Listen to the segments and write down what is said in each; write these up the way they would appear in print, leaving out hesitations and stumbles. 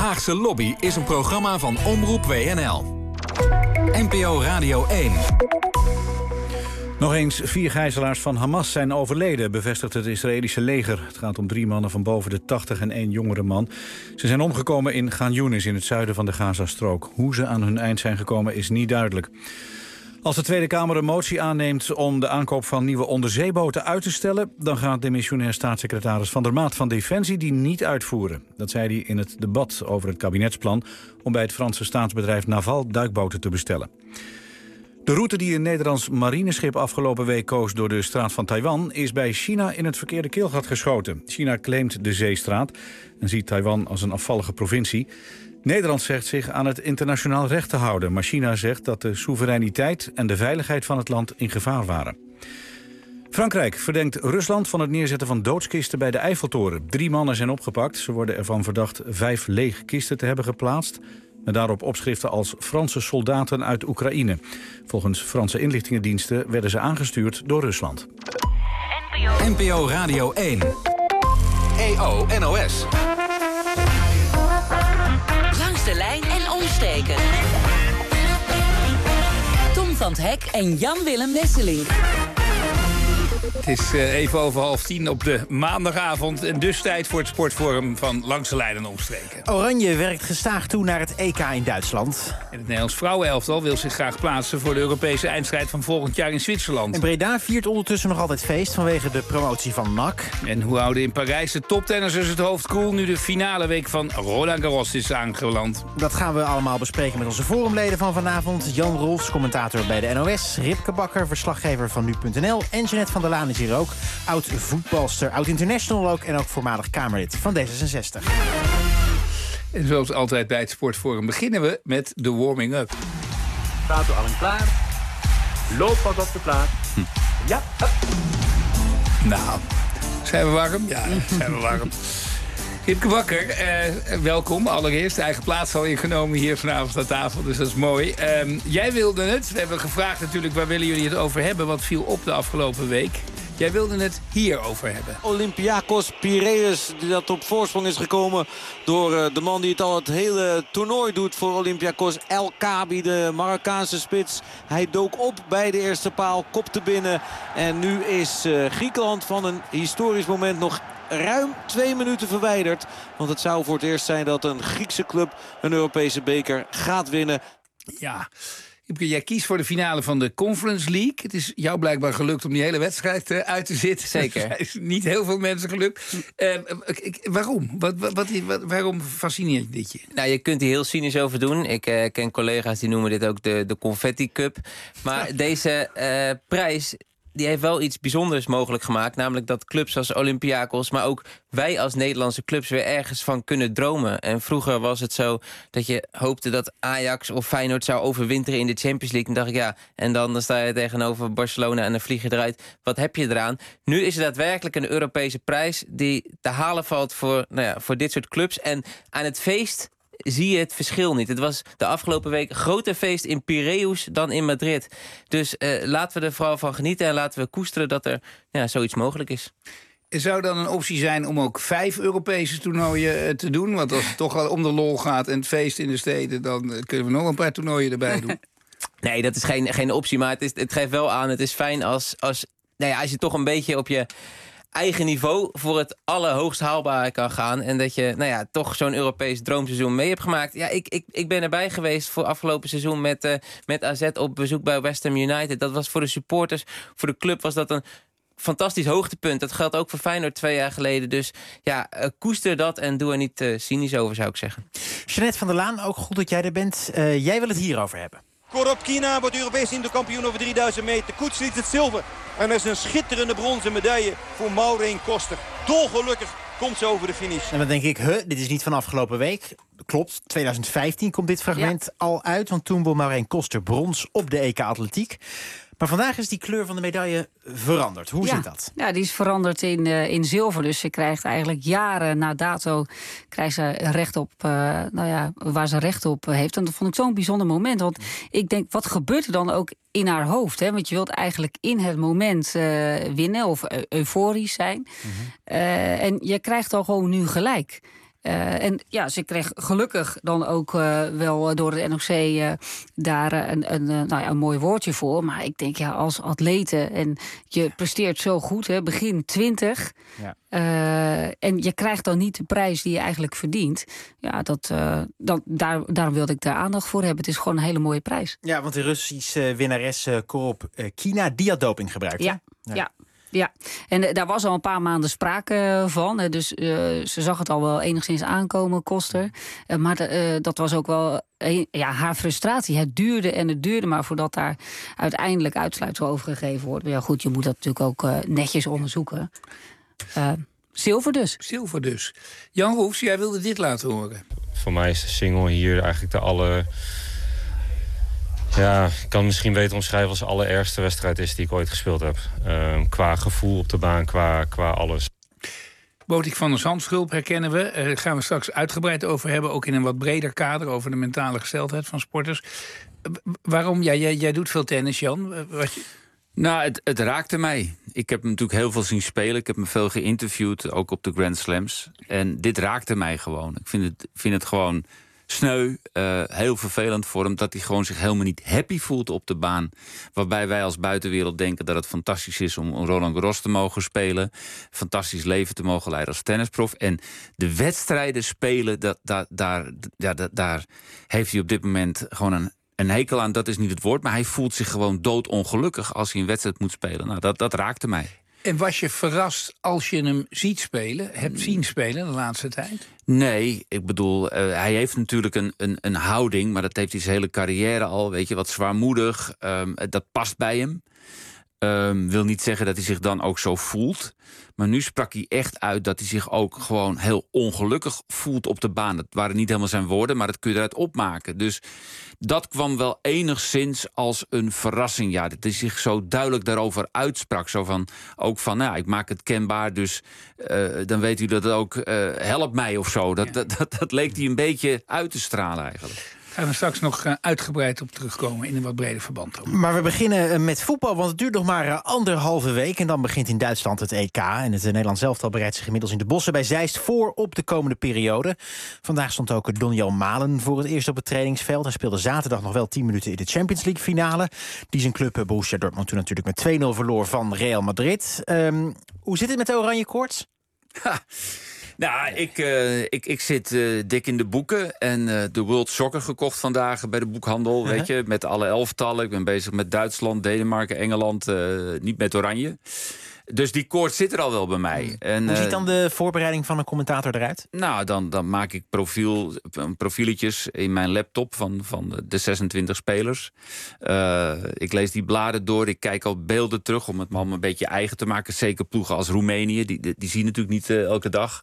Haagse Lobby is een programma van Omroep WNL. NPO Radio 1. Nog eens 4 gijzelaars van Hamas zijn overleden, bevestigt het Israëlische leger. Het gaat om 3 mannen van boven de 80 en 1 jongere man. Ze zijn omgekomen in Khan Younis in het zuiden van de Gazastrook. Hoe ze aan hun eind zijn gekomen is niet duidelijk. Als de Tweede Kamer een motie aanneemt om de aankoop van nieuwe onderzeeboten uit te stellen, dan gaat demissionair staatssecretaris Van der Maat van Defensie die niet uitvoeren. Dat zei hij in het debat over het kabinetsplan om bij het Franse staatsbedrijf Naval duikboten te bestellen. De route die een Nederlands marineschip afgelopen week koos door de straat van Taiwan is bij China in het verkeerde keelgat geschoten. China claimt de zeestraat en ziet Taiwan als een afvallige provincie. Nederland zegt zich aan het internationaal recht te houden, maar China zegt dat de soevereiniteit en de veiligheid van het land in gevaar waren. Frankrijk verdenkt Rusland van het neerzetten van doodskisten bij de Eiffeltoren. 3 mannen zijn opgepakt. Ze worden ervan verdacht 5 lege kisten te hebben geplaatst, met daarop opschriften als Franse soldaten uit Oekraïne. Volgens Franse inlichtingendiensten werden ze aangestuurd door Rusland. NPO Radio 1. EO NOS. Langs de lijn en omsteken. Tom van 't Hek en Jan-Willem Wesseling. Het is even over 9:30 op de maandagavond. En dus tijd voor het sportforum van Langs de Lijn en Omstreken. Oranje werkt gestaag toe naar het EK in Duitsland. En het Nederlands vrouwenelftal wil zich graag plaatsen voor de Europese eindstrijd van volgend jaar in Zwitserland. En Breda viert ondertussen nog altijd feest vanwege de promotie van NAC. En hoe houden in Parijs de toptennissers het hoofd koel nu de finale week van Roland Garros is aangeland? Dat gaan we allemaal bespreken met onze forumleden van vanavond. Jan Rolfs, commentator bij de NOS. Ripke Bakker, verslaggever van nu.nl. En Jeanette van der Laan is hier ook. Oud-voetbalster, oud-international ook. En ook voormalig Kamerlid van D66. En zoals altijd bij het sportforum beginnen we met de warming-up. Staat u allen klaar? Loop wat op de plaats. Ja, up. Nou, zijn we warm? Ja, zijn we warm. Ripke Bakker, welkom. Allereerst, de eigen plaats al ingenomen hier vanavond aan tafel, dus dat is mooi. Jij wilde het, we hebben gevraagd natuurlijk, waar willen jullie het over hebben? Wat viel op de afgelopen week? Jij wilde het hierover hebben. Olympiakos Piraeus, die dat op voorsprong is gekomen door de man die het al het hele toernooi doet voor Olympiakos. El Kaabi, de Marokkaanse spits. Hij dook op bij de eerste paal, kopte binnen. En nu is Griekenland van een historisch moment nog ruim 2 minuten verwijderd. Want het zou voor het eerst zijn dat een Griekse club een Europese beker gaat winnen. Ja, jij kiest voor de finale van de Conference League. Het is jou blijkbaar gelukt om die hele wedstrijd uit te zitten. Zeker. Het is niet heel veel mensen gelukt. Waarom? Waarom fascineert dit je? Nou, je kunt hier heel cynisch over doen. Ik ken collega's die noemen dit ook de Confetti Cup. Maar deze prijs die heeft wel iets bijzonders mogelijk gemaakt. Namelijk dat clubs als Olympiakos, maar ook wij als Nederlandse clubs weer ergens van kunnen dromen. En vroeger was het zo dat je hoopte dat Ajax of Feyenoord zou overwinteren in de Champions League. En dacht ik, ja, en dan sta je tegenover Barcelona en dan vlieg je eruit. Wat heb je eraan? Nu is het daadwerkelijk een Europese prijs die te halen valt voor dit soort clubs. En aan het feest zie je het verschil niet. Het was de afgelopen week een groter feest in Piraeus dan in Madrid. Dus laten we er vooral van genieten en laten we koesteren dat er zoiets mogelijk is. Zou dan een optie zijn om ook 5 Europese toernooien te doen? Want als het toch al om de lol gaat en het feest in de steden, dan kunnen we nog een paar toernooien erbij doen. Nee, dat is geen optie, maar het geeft wel aan. Het is fijn als je toch een beetje op je eigen niveau voor het allerhoogst haalbare kan gaan. En dat je toch zo'n Europees droomseizoen mee hebt gemaakt. Ja, ik ben erbij geweest voor afgelopen seizoen met AZ op bezoek bij West Ham United. Dat was voor de supporters, voor de club was dat een fantastisch hoogtepunt. Dat geldt ook voor Feyenoord 2 jaar geleden. Dus ja, koester dat en doe er niet cynisch over, zou ik zeggen. Jeanette van der Laan, ook goed dat jij er bent. Jij wil het hierover hebben. Korobkina wordt Europees interkampioen over 3000 meter. Koets liet het zilver. En er is een schitterende bronzen medaille voor Maureen Koster. Dolgelukkig komt ze over de finish. En dan denk ik, dit is niet van afgelopen week. Klopt, 2015 komt dit fragment al uit. Want toen won Maureen Koster brons op de EK Atletiek. Maar vandaag is die kleur van de medaille veranderd. Hoe zit dat? Ja, die is veranderd in zilver. Dus ze krijgt eigenlijk jaren na dato krijgt ze recht op, waar ze recht op heeft. En dat vond ik zo'n bijzonder moment. Want ik denk, wat gebeurt er dan ook in haar hoofd? Hè? Want je wilt eigenlijk in het moment winnen of euforisch zijn. En je krijgt al gewoon nu gelijk. En ja, ze kreeg gelukkig dan ook wel door de NOC daar een mooi woordje voor. Maar ik denk, als atlete en je presteert zo goed, hè, begin 20... Ja. En je krijgt dan niet de prijs die je eigenlijk verdient. Ja, daarom wilde ik daar aandacht voor hebben. Het is gewoon een hele mooie prijs. Ja, want de Russische winnares Koropkina, die had doping gebruikt. Ja, en daar was al een paar maanden sprake van. Dus ze zag het al wel enigszins aankomen, Koster. Maar dat was ook wel haar frustratie. Het duurde maar voordat daar uiteindelijk uitsluitsel over gegeven wordt. Maar ja, goed, je moet dat natuurlijk ook netjes onderzoeken. Zilver dus. Jan Roels, jij wilde dit laten horen. Voor mij is de single hier eigenlijk ik kan het misschien beter omschrijven als de allerergste wedstrijd is die ik ooit gespeeld heb. Qua gevoel op de baan, qua alles. Botik van der Zandschulp herkennen we. Daar gaan we straks uitgebreid over hebben. Ook in een wat breder kader over de mentale gesteldheid van sporters. Waarom? Jij doet veel tennis, Jan. Nou, het raakte mij. Ik heb hem natuurlijk heel veel zien spelen. Ik heb me veel geïnterviewd, ook op de Grand Slams. En dit raakte mij gewoon. Ik vind het gewoon sneu, heel vervelend voor hem, dat hij gewoon zich helemaal niet happy voelt op de baan. Waarbij wij als buitenwereld denken dat het fantastisch is om Roland Garros te mogen spelen. Fantastisch leven te mogen leiden als tennisprof. En de wedstrijden spelen, daar heeft hij op dit moment gewoon een hekel aan. Dat is niet het woord, maar hij voelt zich gewoon doodongelukkig als hij een wedstrijd moet spelen. Nou, dat raakte mij. En was je verrast als je hem hebt zien spelen de laatste tijd? Nee, ik bedoel, hij heeft natuurlijk een houding, maar dat heeft hij zijn hele carrière al, weet je, wat zwaarmoedig. Dat past bij hem. Wil niet zeggen dat hij zich dan ook zo voelt. Maar nu sprak hij echt uit dat hij zich ook gewoon heel ongelukkig voelt op de baan. Dat waren niet helemaal zijn woorden, maar dat kun je eruit opmaken. Dus dat kwam wel enigszins als een verrassing. Ja, dat hij zich zo duidelijk daarover uitsprak. Zo van, ook van, nou, ik maak het kenbaar, dus dan weet u dat het ook helpt mij of zo. Dat leek hij een beetje uit te stralen eigenlijk. Gaan we straks nog uitgebreid op terugkomen in een wat breder verband. Maar we beginnen met voetbal, want het duurt nog maar 1,5 week. En dan begint in Duitsland het EK. En het Nederlands elftal bereidt zich inmiddels in de bossen bij Zeist voor op de komende periode. Vandaag stond ook Doniel Malen voor het eerst op het trainingsveld. Hij speelde zaterdag nog wel 10 minuten in de Champions League finale. Die zijn club Borussia Dortmund toen natuurlijk met 2-0 verloor van Real Madrid. Hoe zit het met de oranje koorts? Nou, ik zit dik in de boeken. En de World Soccer gekocht vandaag bij de boekhandel. Weet je, met alle elftallen. Ik ben bezig met Duitsland, Denemarken, Engeland. Niet met Oranje. Dus die koorts zit er al wel bij mij. En, hoe ziet dan de voorbereiding van een commentator eruit? Nou, dan maak ik profieletjes in mijn laptop van de 26 spelers. Ik lees die bladen door. Ik kijk al beelden terug om het me allemaal een beetje eigen te maken. Zeker ploegen als Roemenië. Die zien natuurlijk niet elke dag.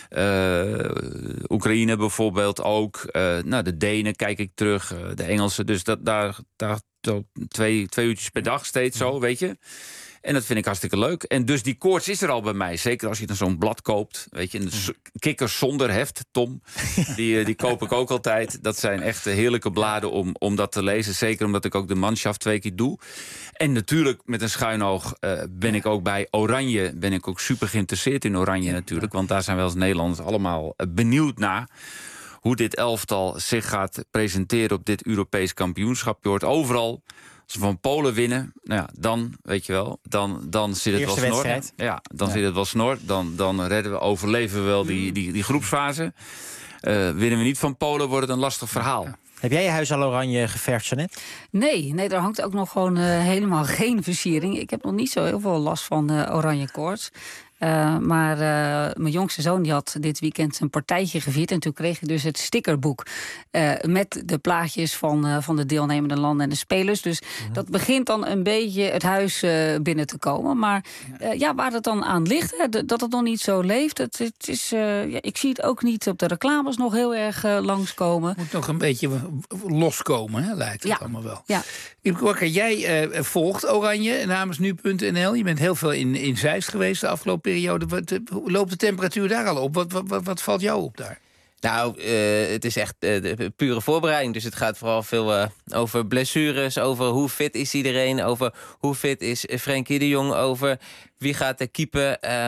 Oekraïne bijvoorbeeld ook. De Denen kijk ik terug. De Engelsen. Dus daar twee uurtjes per dag steeds zo, weet je. En dat vind ik hartstikke leuk. En dus die koorts is er al bij mij. Zeker als je dan zo'n blad koopt. Weet je, een Kikkers zonder heft, Tom. Die koop ik ook altijd. Dat zijn echt heerlijke bladen om dat te lezen. Zeker omdat ik ook de Mannschaft 2 keer doe. En natuurlijk met een schuin oog ben ik ook bij Oranje. Ben ik ook super geïnteresseerd in Oranje natuurlijk. Want daar zijn wij als Nederlanders allemaal benieuwd naar. Hoe dit elftal zich gaat presenteren op dit Europees kampioenschap. Je hoort overal, als we van Polen winnen, nou ja, dan, weet je wel, dan zit het wel snor. Ja, dan zit het wel snor. Dan overleven we wel die groepsfase. Winnen we niet van Polen, wordt het een lastig verhaal. Ja. Heb jij je huis al oranje geverfd, Jeannette? Nee, daar hangt ook nog gewoon helemaal geen versiering. Ik heb nog niet zo heel veel last van oranje koorts. Maar mijn jongste zoon die had dit weekend een partijtje gevierd. En toen kreeg hij dus het stickerboek met de plaatjes van de deelnemende landen en de spelers. Dus dat begint dan een beetje het huis binnen te komen. Maar waar het dan aan ligt, dat het nog niet zo leeft. Het is, ik zie het ook niet op de reclames nog heel erg langskomen. Moet nog een beetje loskomen, hè, lijkt het allemaal wel. Ja. Ibke Bakker, jij volgt Oranje namens nu.nl. Je bent heel veel in Zeist geweest de afgelopen periode. Hoe loopt de temperatuur daar al op? Wat valt jou op daar? Nou, het is echt pure voorbereiding. Dus het gaat vooral veel over blessures, over hoe fit is iedereen, over hoe fit is Frenkie de Jong, over wie gaat er keepen.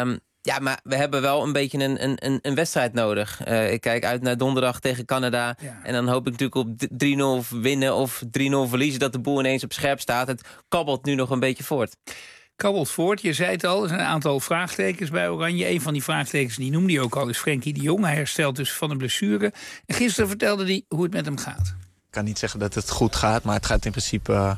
Ja, maar we hebben wel een beetje een wedstrijd nodig. Ik kijk uit naar donderdag tegen Canada. Ja. En dan hoop ik natuurlijk op 3-0 winnen of 3-0 verliezen... dat de boel ineens op scherp staat. Het kabbelt nu nog een beetje voort. Kabbelt voort, je zei het al, er zijn een aantal vraagtekens bij Oranje. Een van die vraagtekens, die noemde hij ook al, is Frenkie de Jong. Hij herstelt dus van een blessure. En gisteren vertelde hij hoe het met hem gaat. Ik kan niet zeggen dat het goed gaat, maar het gaat in principe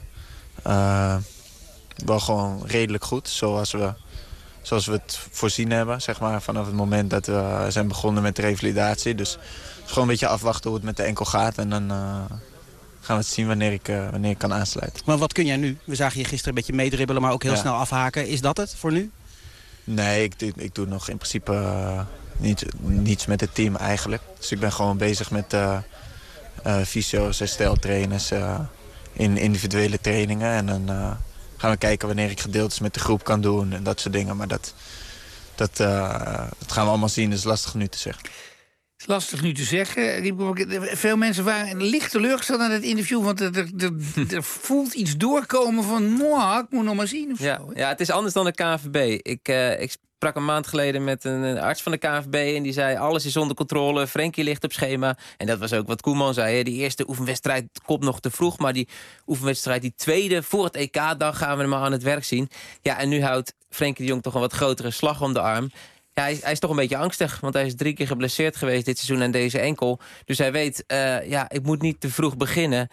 wel gewoon redelijk goed. Zoals we het voorzien hebben, zeg maar, vanaf het moment dat we zijn begonnen met de revalidatie. Dus het is gewoon een beetje afwachten hoe het met de enkel gaat. En dan gaan we het zien wanneer ik kan aansluiten. Maar wat kun jij nu? We zagen je gisteren een beetje meedribbelen, maar ook heel snel afhaken. Is dat het voor nu? Nee, ik doe nog in principe niets met het team eigenlijk. Dus ik ben gewoon bezig met fysio's, hersteltrainers in individuele trainingen. En dan gaan we kijken wanneer ik gedeeltes met de groep kan doen en dat soort dingen. Maar dat gaan we allemaal zien, dus lastig nu te zeggen. Het is lastig nu te zeggen. Veel mensen waren licht teleurgesteld aan het interview, want er voelt iets doorkomen van, ik moet nog maar zien. Of zo, ja, het is anders dan de KNVB. Ik sprak een maand geleden met een arts van de KNVB en die zei, alles is onder controle, Frenkie ligt op schema. En dat was ook wat Koeman zei. Hè. Die eerste oefenwedstrijd komt nog te vroeg, maar die oefenwedstrijd, die tweede voor het EK, dan gaan we hem maar aan het werk zien. Ja, en nu houdt Frenkie de Jong toch een wat grotere slag om de arm. Ja, hij is toch een beetje angstig, want hij is 3 keer geblesseerd geweest dit seizoen aan deze enkel. Dus hij weet, ik moet niet te vroeg beginnen.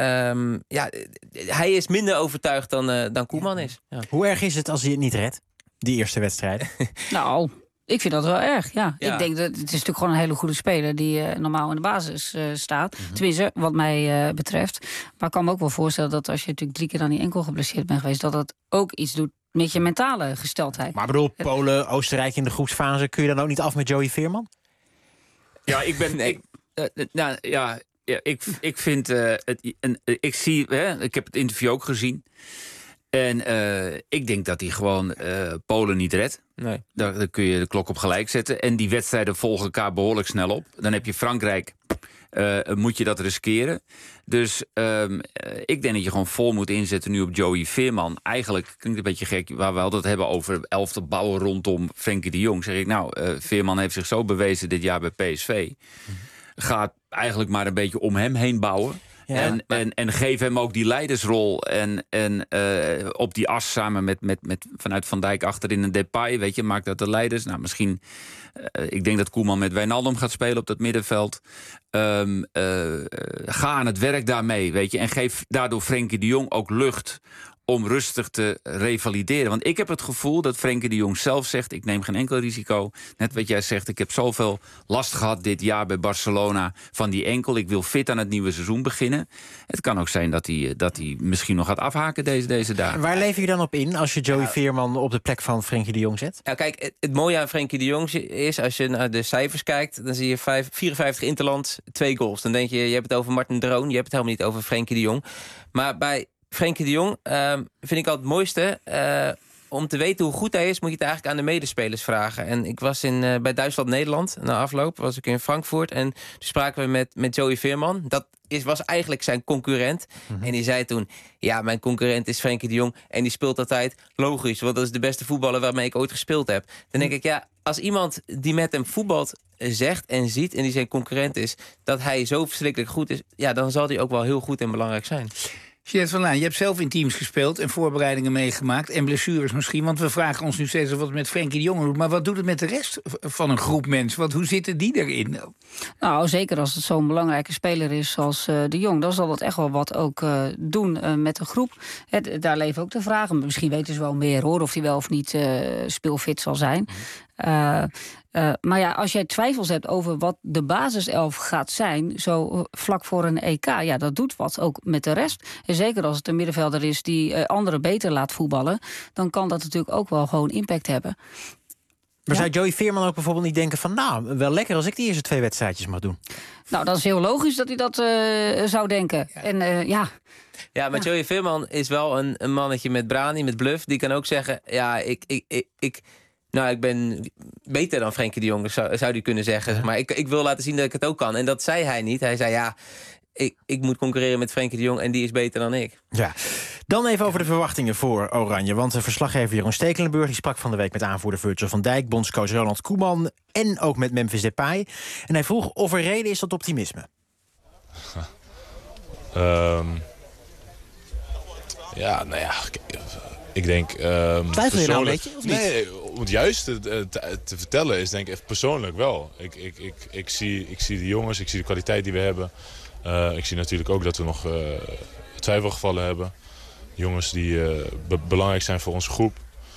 Hij is minder overtuigd dan Koeman is. Ja. Hoe erg is het als hij het niet redt, die eerste wedstrijd? Nou, ik vind dat wel erg, ja. Ik denk dat het is natuurlijk gewoon een hele goede speler die normaal in de basis staat. Tenminste, wat mij betreft. Maar ik kan me ook wel voorstellen dat als je natuurlijk 3 keer aan die enkel geblesseerd bent geweest, dat dat ook iets doet met je mentale gesteldheid. Maar bedoel, Polen, Oostenrijk in de groepsfase, kun je dan ook niet af met Joey Veerman? Ja, ik ben... Nee. Ik vind... ik heb het interview ook gezien. En ik denk dat hij gewoon Polen niet redt. Nee. Daar kun je de klok op gelijk zetten. En die wedstrijden volgen elkaar behoorlijk snel op. Dan heb je Frankrijk... moet je dat riskeren. Dus ik denk dat je gewoon vol moet inzetten nu op Joey Veerman. Eigenlijk klinkt een beetje gek, waar we altijd hebben over elftal bouwen rondom Frenkie de Jong. Zeg ik, Veerman heeft zich zo bewezen dit jaar bij PSV. Gaat eigenlijk maar een beetje om hem heen bouwen. Ja, en geef hem ook die leidersrol. En op die as samen met vanuit Van Dijk achterin een Depay. Weet je, maakt dat de leiders. Nou, misschien... ik denk dat Koeman met Wijnaldum gaat spelen op dat middenveld. Ga aan het werk daarmee, weet je. En geef daardoor Frenkie de Jong ook lucht om rustig te revalideren. Want ik heb het gevoel dat Frenkie de Jong zelf zegt... ik neem geen enkel risico. Net wat jij zegt, ik heb zoveel last gehad dit jaar bij Barcelona van die enkel. Ik wil fit aan het nieuwe seizoen beginnen. Het kan ook zijn dat hij misschien nog gaat afhaken deze dagen. Waar lever je dan op in als je Joey Veerman op de plek van Frenkie de Jong zet? Ja, kijk, het mooie aan Frenkie de Jong is... als je naar de cijfers kijkt, dan zie je 54 interlands, 2 goals. Dan denk je hebt het over Martin Droon, je hebt het helemaal niet over Frenkie de Jong. Maar bij Frenkie de Jong vind ik al het mooiste. Om te weten hoe goed hij is, moet je het eigenlijk aan de medespelers vragen. En ik was bij Duitsland-Nederland, na afloop was ik in Frankfurt. En toen spraken we met Joey Veerman. Dat was eigenlijk zijn concurrent. En die zei toen, ja, mijn concurrent is Frenkie de Jong. En die speelt altijd logisch, want dat is de beste voetballer waarmee ik ooit gespeeld heb. Dan denk ik, ja, als iemand die met hem voetbalt zegt en ziet, en die zijn concurrent is, dat hij zo verschrikkelijk goed is, ja, dan zal hij ook wel heel goed en belangrijk zijn. Jeanette van Laan, je hebt zelf in teams gespeeld en voorbereidingen meegemaakt. En blessures misschien, want we vragen ons nu steeds wat het met Frenkie de Jong doet. Maar wat doet het met de rest van een groep mensen? Hoe zitten die erin? Nou, zeker als het zo'n belangrijke speler is als de Jong. Dan zal dat echt wel wat ook doen met een groep. Daar leven ook de vragen. Misschien weten ze wel meer, hoor, of hij wel of niet speelfit zal zijn. Maar ja, als jij twijfels hebt over wat de basiself gaat zijn, zo vlak voor een EK, ja, dat doet wat ook met de rest. En zeker als het een middenvelder is die anderen beter laat voetballen, dan kan dat natuurlijk ook wel gewoon impact hebben. Maar zou Joey Veerman ook bijvoorbeeld niet denken van, nou, wel lekker als ik die eerste 2 wedstrijdjes mag doen? Nou, dat is heel logisch dat hij dat zou denken. Ja. En Ja, maar Joey Veerman is wel een mannetje met brani, met bluff. Die kan ook zeggen, ja, ik ben beter dan Frenkie de Jong, zou die kunnen zeggen. Ja. Maar ik wil laten zien dat ik het ook kan. En dat zei hij niet. Hij zei, ja, ik moet concurreren met Frenkie de Jong en die is beter dan ik. Ja. Dan even over de verwachtingen voor Oranje. Want de verslaggever Jeroen Stekelenburg die sprak van de week met aanvoerder Virgil van Dijk, bondscoach Ronald Koeman en ook met Memphis Depay. En hij vroeg of er reden is tot optimisme. Ja, nou ja, ik denk... Twijfel je nou een beetje, of niet? Nee, om het juist te vertellen is denk ik echt persoonlijk wel. Ik zie de jongens, ik zie de kwaliteit die we hebben. Ik zie natuurlijk ook dat we nog twijfelgevallen hebben. Jongens die belangrijk zijn voor onze groep.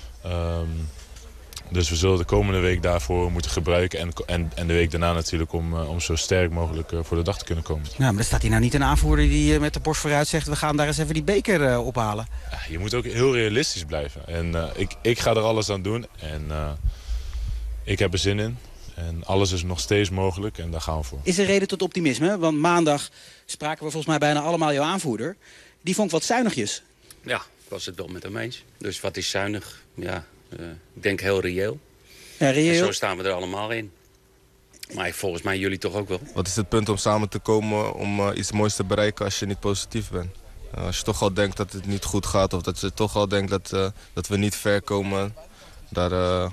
Dus we zullen de komende week daarvoor moeten gebruiken. En de week daarna natuurlijk om zo sterk mogelijk voor de dag te kunnen komen. Nou, maar er staat hier nou niet een aanvoerder die met de borst vooruit zegt... we gaan daar eens even die beker ophalen. Ja, je moet ook heel realistisch blijven. En ik ga er alles aan doen. En ik heb er zin in. En alles is nog steeds mogelijk en daar gaan we voor. Is er reden tot optimisme? Want maandag spraken we volgens mij bijna allemaal jouw aanvoerder. Die vond wat zuinigjes. Ja, ik was het wel met hem eens. Dus wat is zuinig? Ja, ik denk heel reëel. Ja, reëel. En zo staan we er allemaal in. Maar volgens mij jullie toch ook wel. Wat is het punt om samen te komen om iets moois te bereiken als je niet positief bent? Als je toch al denkt dat het niet goed gaat of dat je toch al denkt dat we niet ver komen... dan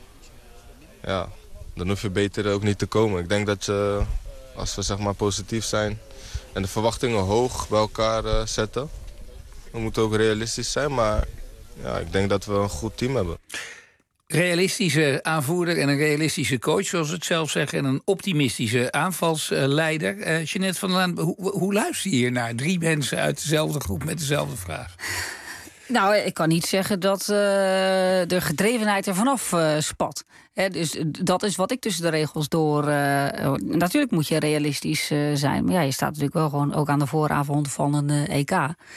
hoef je beter ook niet te komen. Ik denk dat als we zeg maar positief zijn en de verwachtingen hoog bij elkaar zetten... we moeten ook realistisch zijn, maar ja, ik denk dat we een goed team hebben. Realistische aanvoerder en een realistische coach, zoals we het zelf zeggen... en een optimistische aanvalsleider. Jeanette van der Laan, hoe luister je hier naar? 3 mensen uit dezelfde groep met dezelfde vraag. Nou, ik kan niet zeggen dat de gedrevenheid er vanaf spat. Dus dat is wat ik tussen de regels door... natuurlijk moet je realistisch zijn. Maar ja, je staat natuurlijk wel gewoon ook aan de vooravond van een EK.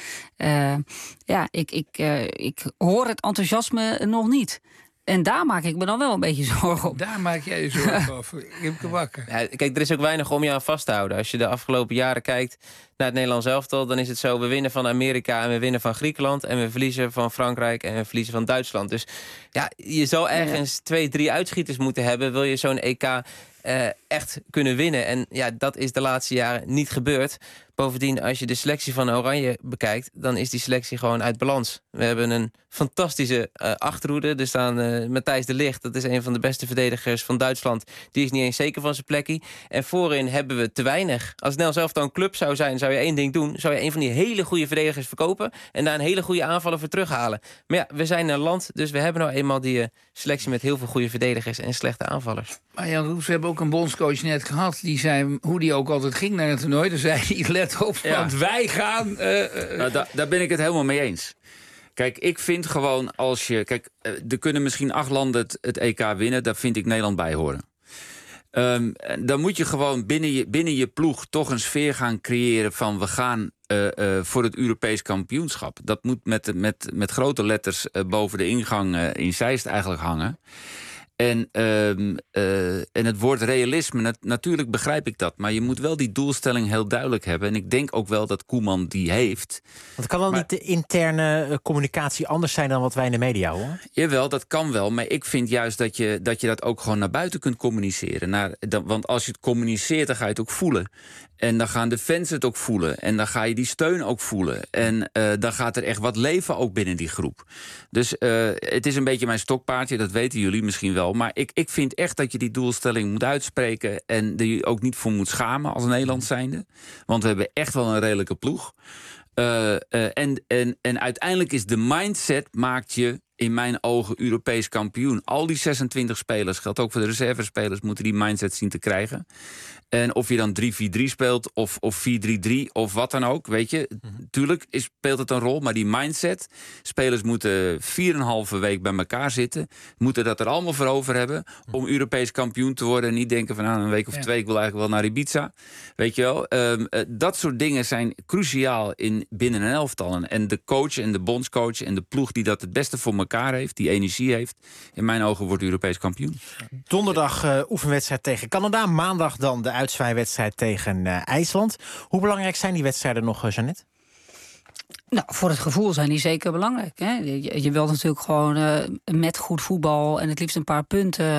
Ik hoor het enthousiasme nog niet. En daar maak ik me dan wel een beetje zorgen op. Daar maak jij je zorgen over. Ripke Bakker. Ja, kijk, er is ook weinig om je aan vast te houden. Als je de afgelopen jaren kijkt naar het Nederlands elftal... dan is het zo, we winnen van Amerika en we winnen van Griekenland... en we verliezen van Frankrijk en we verliezen van Duitsland. Dus ja, je zou ergens 2-3 uitschieters moeten hebben... wil je zo'n EK echt kunnen winnen. En ja, dat is de laatste jaren niet gebeurd. Bovendien, als je de selectie van Oranje bekijkt... dan is die selectie gewoon uit balans. We hebben een fantastische achterhoede. Er staan Matthijs de Ligt, dat is een van de beste verdedigers van Duitsland. Die is niet eens zeker van zijn plekje. En voorin hebben we te weinig. Als het Nederlands elftal een club zou zijn, zou je 1 ding doen. Zou je een van die hele goede verdedigers verkopen... en daar een hele goede aanvaller voor terughalen. Maar ja, we zijn een land, dus we hebben nou eenmaal die selectie... met heel veel goede verdedigers en slechte aanvallers. Maar Jan Roels, we hebben ook een bondscoach net gehad... die zei, hoe die ook altijd ging naar het toernooi... dan zei hij, let op, want wij gaan... Daar ben ik het helemaal mee eens. Kijk, ik vind gewoon als je... Kijk, er kunnen misschien 8 landen het EK winnen. Daar vind ik Nederland bij horen. Dan moet je gewoon binnen je ploeg toch een sfeer gaan creëren... van we gaan voor het Europees kampioenschap. Dat moet met grote letters boven de ingang in Zeist eigenlijk hangen. En het woord realisme, natuurlijk begrijp ik dat. Maar je moet wel die doelstelling heel duidelijk hebben. En ik denk ook wel dat Koeman die heeft. Want kan dan niet de interne communicatie anders zijn dan wat wij in de media horen? Jawel, dat kan wel. Maar ik vind juist dat je dat ook gewoon naar buiten kunt communiceren. Want als je het communiceert, dan ga je het ook voelen. En dan gaan de fans het ook voelen. En dan ga je die steun ook voelen. En dan gaat er echt wat leven ook binnen die groep. Dus het is een beetje mijn stokpaardje, dat weten jullie misschien wel. Maar ik vind echt dat je die doelstelling moet uitspreken... en er je ook niet voor moet schamen als Nederland zijnde. Want we hebben echt wel een redelijke ploeg. En uiteindelijk is de mindset maakt je in mijn ogen Europees kampioen. Al die 26 spelers, geldt ook voor de reservespelers... moeten die mindset zien te krijgen. En of je dan 3-4-3 speelt of 4-3-3 of wat dan ook, weet je. Tuurlijk speelt het een rol, maar die mindset... spelers moeten 4,5 week bij elkaar zitten. Moeten dat er allemaal voor over hebben... om Europees kampioen te worden. En niet denken van een week of 2, ik wil eigenlijk wel naar Ibiza. Weet je wel. Dat soort dingen zijn cruciaal binnen een elftal. En de coach en de bondscoach en de ploeg die dat het beste voor elkaar heeft... die energie heeft, in mijn ogen wordt Europees kampioen. Donderdag oefenwedstrijd tegen Canada. Maandag dan de uitzwaaiwedstrijd tegen IJsland. Hoe belangrijk zijn die wedstrijden nog, Jeanette? Nou, voor het gevoel zijn die zeker belangrijk. Hè? Je wilt natuurlijk gewoon met goed voetbal... en het liefst een paar punten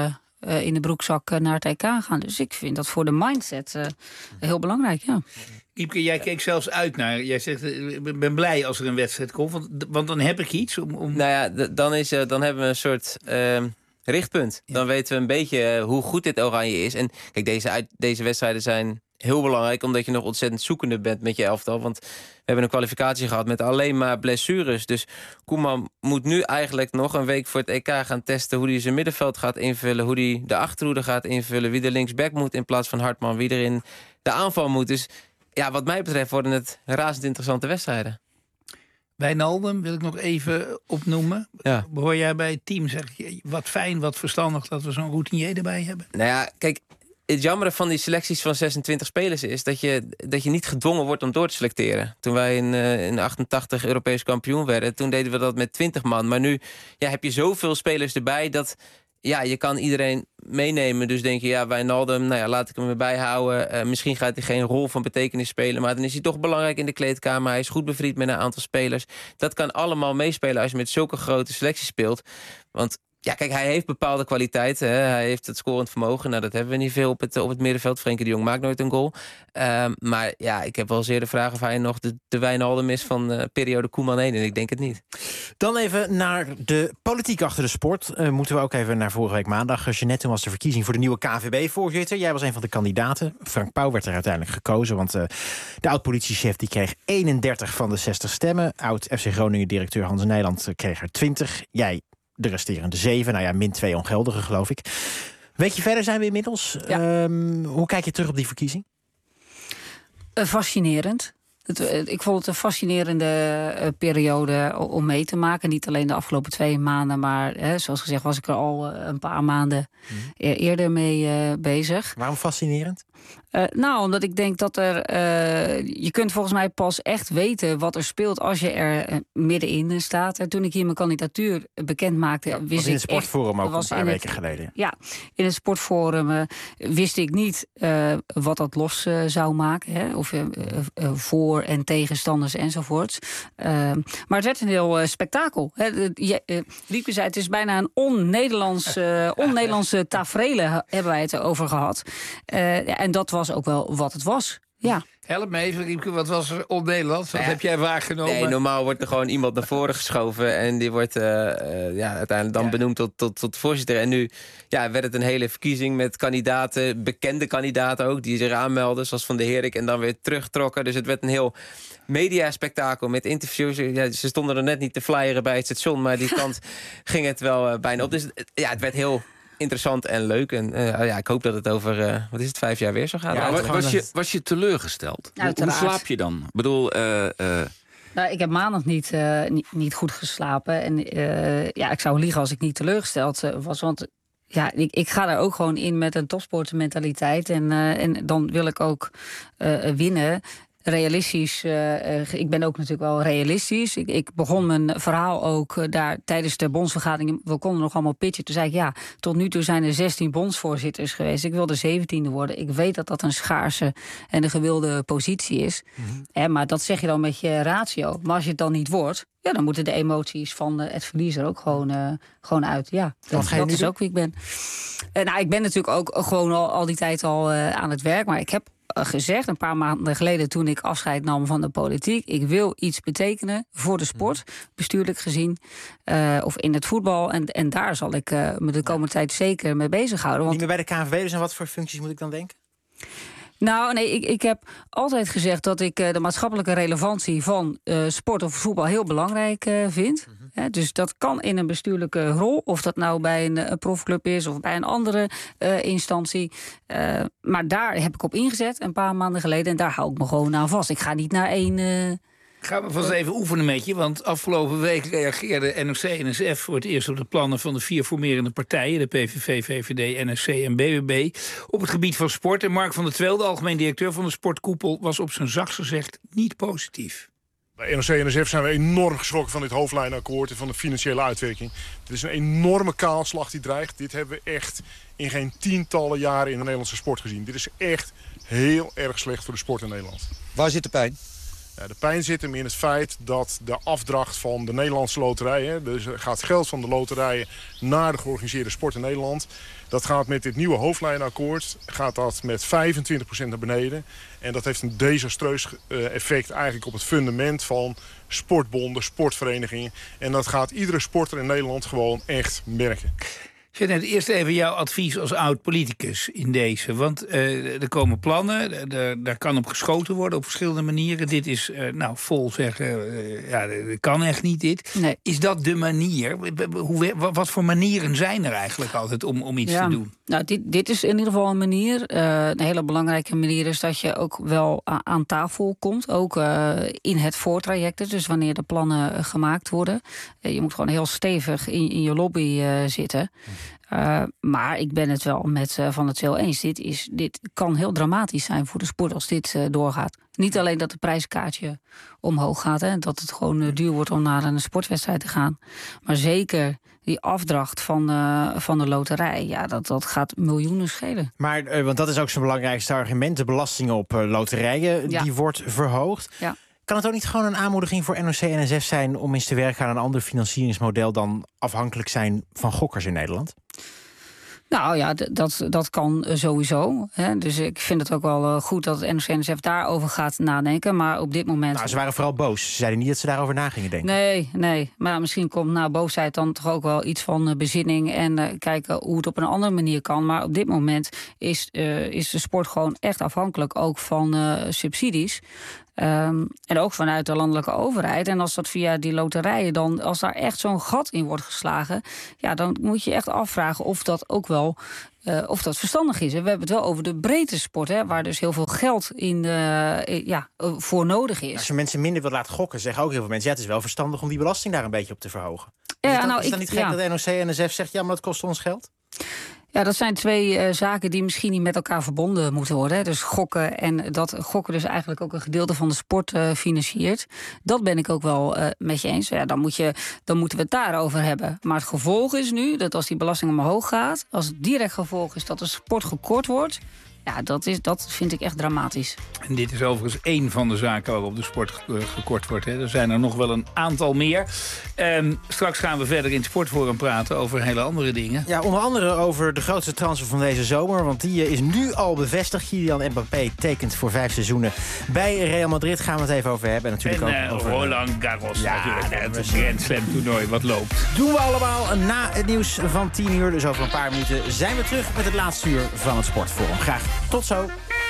in de broekzak naar het EK gaan. Dus ik vind dat voor de mindset heel belangrijk, ja. Iepke, jij keek zelfs uit naar... Jij zegt, ik ben blij als er een wedstrijd komt, want dan heb ik iets om... Nou ja, dan hebben we een soort... richtpunt. Ja. Dan weten we een beetje hoe goed dit Oranje is. En kijk, deze wedstrijden zijn heel belangrijk, omdat je nog ontzettend zoekende bent met je elftal. Want we hebben een kwalificatie gehad met alleen maar blessures. Dus Koeman moet nu eigenlijk nog een week voor het EK gaan testen hoe hij zijn middenveld gaat invullen, hoe hij de achterhoede gaat invullen, wie de linksback moet in plaats van Hartman, wie er in de aanval moet. Dus ja, wat mij betreft worden het razend interessante wedstrijden. Wijnaldum wil ik nog even opnoemen. Ja. Behoor jij bij het team? Zeg je, wat fijn, wat verstandig dat we zo'n routinier erbij hebben. Nou ja, kijk, het jammere van die selecties van 26 spelers is dat je niet gedwongen wordt om door te selecteren. Toen wij in 88 Europees kampioen werden, toen deden we dat met 20 man. Maar nu heb je zoveel spelers erbij dat... Ja, je kan iedereen meenemen. Dus denk je, Wijnaldum, laat ik hem erbij houden. Misschien gaat hij geen rol van betekenis spelen, maar dan is hij toch belangrijk in de kleedkamer. Hij is goed bevriend met een aantal spelers. Dat kan allemaal meespelen als je met zulke grote selecties speelt. Want ja, kijk, hij heeft bepaalde kwaliteiten. Hè. Hij heeft het scorend vermogen. Nou, dat hebben we niet veel op het middenveld. Frenkie de Jong maakt nooit een goal. Maar ja, ik heb wel zeer de vraag of hij nog de Wijnaldum is van periode Koeman 1. En ik denk het niet. Dan even naar de politiek achter de sport. Moeten we ook even naar vorige week maandag. Jeanette, toen was de verkiezing voor de nieuwe KNVB-voorzitter. Jij was een van de kandidaten. Frank Pauw werd er uiteindelijk gekozen. Want de oud-politiechef die kreeg 31 van de 60 stemmen. Oud-FC Groningen-directeur Hans Nijland kreeg er 20. Jij de resterende 7. Min 2 ongeldige, geloof ik. Weekje verder zijn we inmiddels. Ja. Hoe kijk je terug op die verkiezing? Fascinerend. Ik vond het een fascinerende periode om mee te maken. Niet alleen de afgelopen 2 maanden, maar zoals gezegd was ik er al een paar maanden eerder mee bezig. Waarom fascinerend? Omdat ik denk dat je kunt volgens mij pas echt weten wat er speelt als je er middenin staat. En toen ik hier mijn kandidatuur bekend maakte, wist ik in het Sportforum ook een paar weken geleden. Ja, in het Sportforum wist ik niet wat dat los zou maken. Hè, of voor- en tegenstanders enzovoorts. Maar het werd een heel spektakel. Rieke zei, het is bijna een on-Nederlandse taferelen hebben wij het over gehad. En dat was ook wel wat het was. Ja. Help me even, Riepke, wat was er on-Nederlands? Wat heb jij waargenomen? Nee, normaal wordt er gewoon iemand naar voren geschoven en die wordt uiteindelijk dan benoemd tot voorzitter. En nu werd het een hele verkiezing met kandidaten, bekende kandidaten ook, die zich aanmelden, zoals Van der Herik, en dan weer terugtrokken. Dus het werd een heel mediaspectakel met interviews. Ja, ze stonden er net niet te flyeren bij het station, maar die kant ging het wel bijna op. Dus het werd heel interessant en leuk. En ik hoop dat het over 5 jaar weer zo gaat. Ja, was je teleurgesteld? Hoe slaap je dan? Ik bedoel... ik heb maandag niet goed geslapen. En ik zou liegen als ik niet teleurgesteld was. Want ik ga daar ook gewoon in met een topsportmentaliteit. En dan wil ik ook winnen. Realistisch. Ik ben ook natuurlijk wel realistisch. Ik begon mijn verhaal ook daar tijdens de bondsvergadering. We konden nog allemaal pitchen. Toen zei ik, tot nu toe zijn er 16 bondsvoorzitters geweest. Ik wil de 17e worden. Ik weet dat dat een schaarse en een gewilde positie is. Mm-hmm. Maar dat zeg je dan met je ratio. Maar als je het dan niet wordt, dan moeten de emoties van het verlies er ook gewoon uit. Ja, dat is ook wie ik ben. Ik ben natuurlijk ook gewoon al die tijd al aan het werk. Maar ik heb gezegd, een paar maanden geleden toen ik afscheid nam van de politiek, ik wil iets betekenen voor de sport, bestuurlijk gezien, of in het voetbal. En daar zal ik me de komende tijd zeker mee bezighouden. Niet meer bij de KNVB, dus aan wat voor functies moet ik dan denken? Ik heb altijd gezegd dat ik de maatschappelijke relevantie van sport of voetbal heel belangrijk vind. Mm-hmm. Dus dat kan in een bestuurlijke rol, of dat nou bij een profclub is of bij een andere instantie. Maar daar heb ik op ingezet een paar maanden geleden en daar hou ik me gewoon aan vast. Ik ga niet naar één... Gaan we vast even oefenen met je, want afgelopen week reageerde NOC-NSF voor het eerst op de plannen van de 4 formerende partijen, de PVV, VVD, NSC en BBB, op het gebied van sport. En Mark van der Tweel, de algemeen directeur van de sportkoepel, was op zijn zachtst gezegd niet positief. Bij NOC-NSF zijn we enorm geschrokken van dit hoofdlijnenakkoord en van de financiële uitwerking. Het is een enorme kaalslag die dreigt. Dit hebben we echt in geen tientallen jaren in de Nederlandse sport gezien. Dit is echt heel erg slecht voor de sport in Nederland. Waar zit de pijn? De pijn zit hem in het feit dat de afdracht van de Nederlandse loterijen... dus gaat geld van de loterijen naar de georganiseerde sport in Nederland... dat gaat met dit nieuwe hoofdlijnenakkoord gaat dat met 25% naar beneden. En dat heeft een desastreus effect eigenlijk op het fundament van sportbonden, sportverenigingen. En dat gaat iedere sporter in Nederland gewoon echt merken. Jeanette, eerst even jouw advies als oud-politicus in deze. Want er komen plannen, daar kan op geschoten worden op verschillende manieren. Dit is vol zeggen, dat kan echt niet dit. Nee. Is dat de manier? Wat voor manieren zijn er eigenlijk altijd om iets te doen? Nou, dit is in ieder geval een manier. Een hele belangrijke manier is dat je ook wel aan tafel komt. Ook in het voortraject, dus wanneer de plannen gemaakt worden. Je moet gewoon heel stevig in je lobby zitten. Maar ik ben het wel met Van der Zijl eens. Dit kan heel dramatisch zijn voor de sport als dit doorgaat. Niet alleen dat de prijskaartje omhoog gaat, hè, dat het gewoon duur wordt om naar een sportwedstrijd te gaan. Maar zeker die afdracht van de loterij, ja, dat gaat miljoenen schelen. Maar, want dat is ook zijn belangrijkste argument, de belastingen op loterijen, die wordt verhoogd. Ja. Kan het ook niet gewoon een aanmoediging voor NOC-NSF zijn om eens te werken aan een ander financieringsmodel dan afhankelijk zijn van gokkers in Nederland? Nou ja, dat kan sowieso. Hè. Dus ik vind het ook wel goed dat het NOC-NSF daarover gaat nadenken. Maar op dit moment... Nou, ze waren vooral boos. Ze zeiden niet dat ze daarover na gingen denken. Nee. Maar misschien komt boosheid dan toch ook wel iets van bezinning en kijken hoe het op een andere manier kan. Maar op dit moment is de sport gewoon echt afhankelijk ook van subsidies. En ook vanuit de landelijke overheid. En als dat via die loterijen dan, als daar echt zo'n gat in wordt geslagen, ja, dan moet je echt afvragen of dat ook wel of dat verstandig is. En we hebben het wel over de breedte sport, hè, waar dus heel veel geld voor nodig is. Als je mensen minder wil laten gokken, zeggen ook heel veel mensen, ja, het is wel verstandig om die belasting daar een beetje op te verhogen. Is het dan niet gek dat de NOC-NSF zegt, ja, maar dat kost ons geld? Ja, dat zijn twee zaken die misschien niet met elkaar verbonden moeten worden. Hè. Dus gokken en dat gokken dus eigenlijk ook een gedeelte van de sport financiert. Dat ben ik ook wel met je eens. Ja, dan moeten we het daarover hebben. Maar het gevolg is nu dat als die belasting omhoog gaat, als het direct gevolg is dat de sport gekort wordt, ja, dat vind ik echt dramatisch. En dit is overigens één van de zaken waarop de sport gekort wordt. Hè. Er zijn er nog wel een aantal meer. Straks gaan we verder in het Sportforum praten over hele andere dingen. Ja, onder andere over de grootste transfer van deze zomer. Want die is nu al bevestigd. Kylian Mbappé tekent voor 5 seizoenen bij Real Madrid. Gaan we het even over hebben. En natuurlijk ook over Roland Garros. Ja, natuurlijk. Het Grand Slam toernooi wat loopt. Doen we allemaal na het nieuws van 10 uur. Dus over een paar minuten zijn we terug met het laatste uur van het Sportforum. Graag tot zo.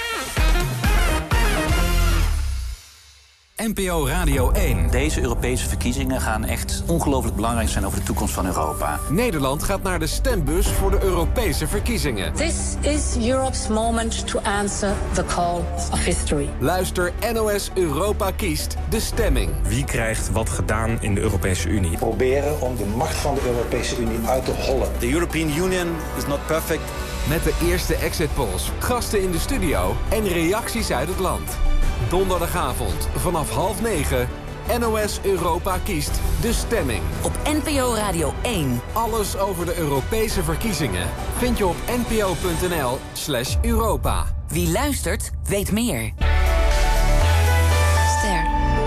NPO Radio 1. Deze Europese verkiezingen gaan echt ongelooflijk belangrijk zijn over de toekomst van Europa. Nederland gaat naar de stembus voor de Europese verkiezingen. This is Europe's moment to answer the call of history. Luister NOS Europa kiest de stemming. Wie krijgt wat gedaan in de Europese Unie? Proberen om de macht van de Europese Unie uit te hollen. The European Union is not perfect. Met de eerste exit polls, gasten in de studio en reacties uit het land. Donderdagavond vanaf 20:30 NOS Europa kiest de stemming. Op NPO Radio 1. Alles over de Europese verkiezingen vind je op npo.nl/Europa. Wie luistert, weet meer. Ster.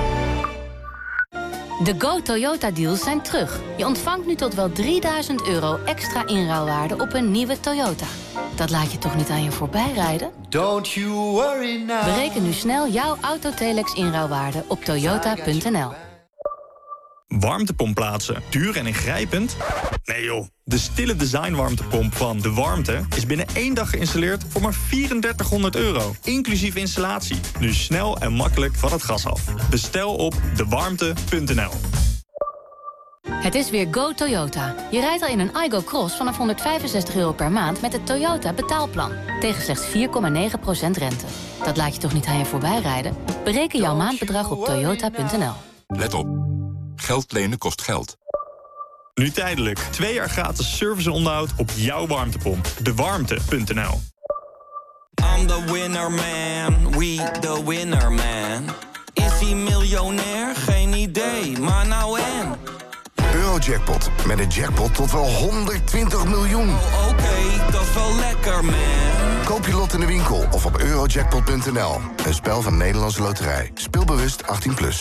De Go Toyota deals zijn terug. Je ontvangt nu tot wel €3000 extra inruilwaarde op een nieuwe Toyota. Dat laat je toch niet aan je voorbij rijden? Don't you worry now. Bereken nu snel jouw Autotelex inruilwaarde op toyota.nl. Warmtepomp plaatsen. Duur en ingrijpend? Nee joh. De stille design warmtepomp van De Warmte is binnen 1 dag geïnstalleerd voor maar €3400. Inclusief installatie. Nu snel en makkelijk van het gas af. Bestel op dewarmte.nl. Het is weer Go Toyota. Je rijdt al in een Aygo Cross vanaf €165 per maand met het Toyota betaalplan. Tegen slechts 4,9% rente. Dat laat je toch niet aan je voorbij rijden? Bereken jouw maandbedrag op toyota.nl. Let op. Geld lenen kost geld. Nu tijdelijk. 2 jaar gratis service en onderhoud op jouw warmtepomp. Dewarmte.nl. I'm the winner man, we the winner man. Is hij miljonair? Geen idee, maar nou en... Eurojackpot, met een jackpot tot wel 120 miljoen. Oh, oké, dat is wel lekker man. Koop je lot in de winkel of op eurojackpot.nl. Een spel van Nederlandse Loterij. Speel bewust 18+.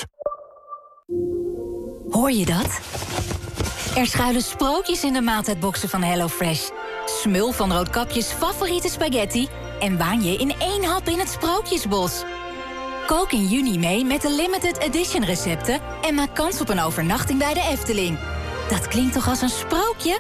Hoor je dat? Er schuilen sprookjes in de maaltijdboxen van HelloFresh. Smul van Roodkapjes favoriete spaghetti en waan je in 1 hap in het Sprookjesbos. Kook in juni mee met de limited edition recepten en maak kans op een overnachting bij de Efteling. Dat klinkt toch als een sprookje?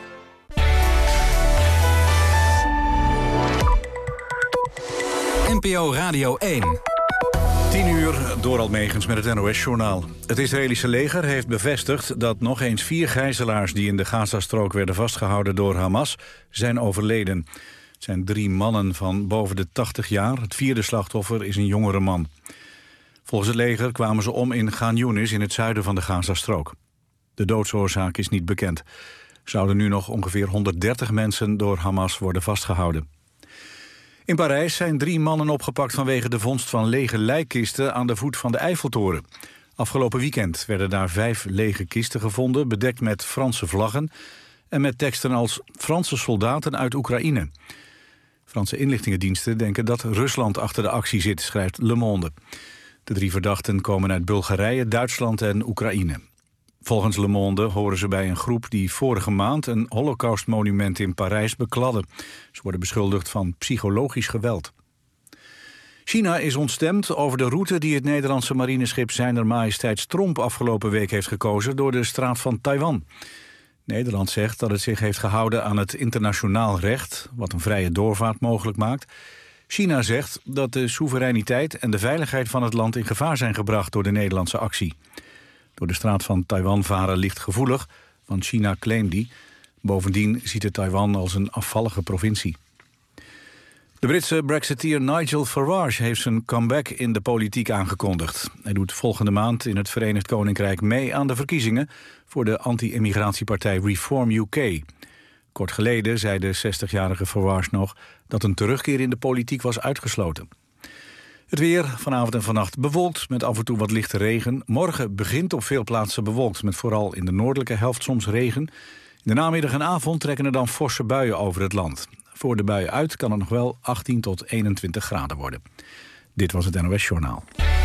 NPO Radio 1. 10 uur, Dorald Megens met het NOS-journaal. Het Israëlische leger heeft bevestigd dat nog eens 4 gijzelaars... die in de Gazastrook werden vastgehouden door Hamas, zijn overleden. Het zijn 3 mannen van boven de 80 jaar. Het 4e slachtoffer is een jongere man. Volgens het leger kwamen ze om in Khan Younis in het zuiden van de Gazastrook. De doodsoorzaak is niet bekend. Er zouden nu nog ongeveer 130 mensen door Hamas worden vastgehouden. In Parijs zijn 3 mannen opgepakt vanwege de vondst van lege lijkkisten aan de voet van de Eiffeltoren. Afgelopen weekend werden daar 5 lege kisten gevonden, bedekt met Franse vlaggen en met teksten als Franse soldaten uit Oekraïne. Franse inlichtingendiensten denken dat Rusland achter de actie zit, schrijft Le Monde. De 3 verdachten komen uit Bulgarije, Duitsland en Oekraïne. Volgens Le Monde horen ze bij een groep die vorige maand een holocaustmonument in Parijs bekladden. Ze worden beschuldigd van psychologisch geweld. China is ontstemd over de route die het Nederlandse marineschip Zijner Majesteits Tromp afgelopen week heeft gekozen door de straat van Taiwan. Nederland zegt dat het zich heeft gehouden aan het internationaal recht, wat een vrije doorvaart mogelijk maakt. China zegt dat de soevereiniteit en de veiligheid van het land in gevaar zijn gebracht door de Nederlandse actie. Door de straat van Taiwan varen ligt gevoelig, want China claimt die. Bovendien ziet het Taiwan als een afvallige provincie. De Britse Brexiteer Nigel Farage heeft zijn comeback in de politiek aangekondigd. Hij doet volgende maand in het Verenigd Koninkrijk mee aan de verkiezingen voor de anti-immigratiepartij Reform UK. Kort geleden zei de 60-jarige Farage nog dat een terugkeer in de politiek was uitgesloten. Het weer, vanavond en vannacht bewolkt met af en toe wat lichte regen. Morgen begint op veel plaatsen bewolkt met vooral in de noordelijke helft soms regen. In de namiddag en avond trekken er dan forse buien over het land. Voor de buien uit kan het nog wel 18 tot 21 graden worden. Dit was het NOS-journaal.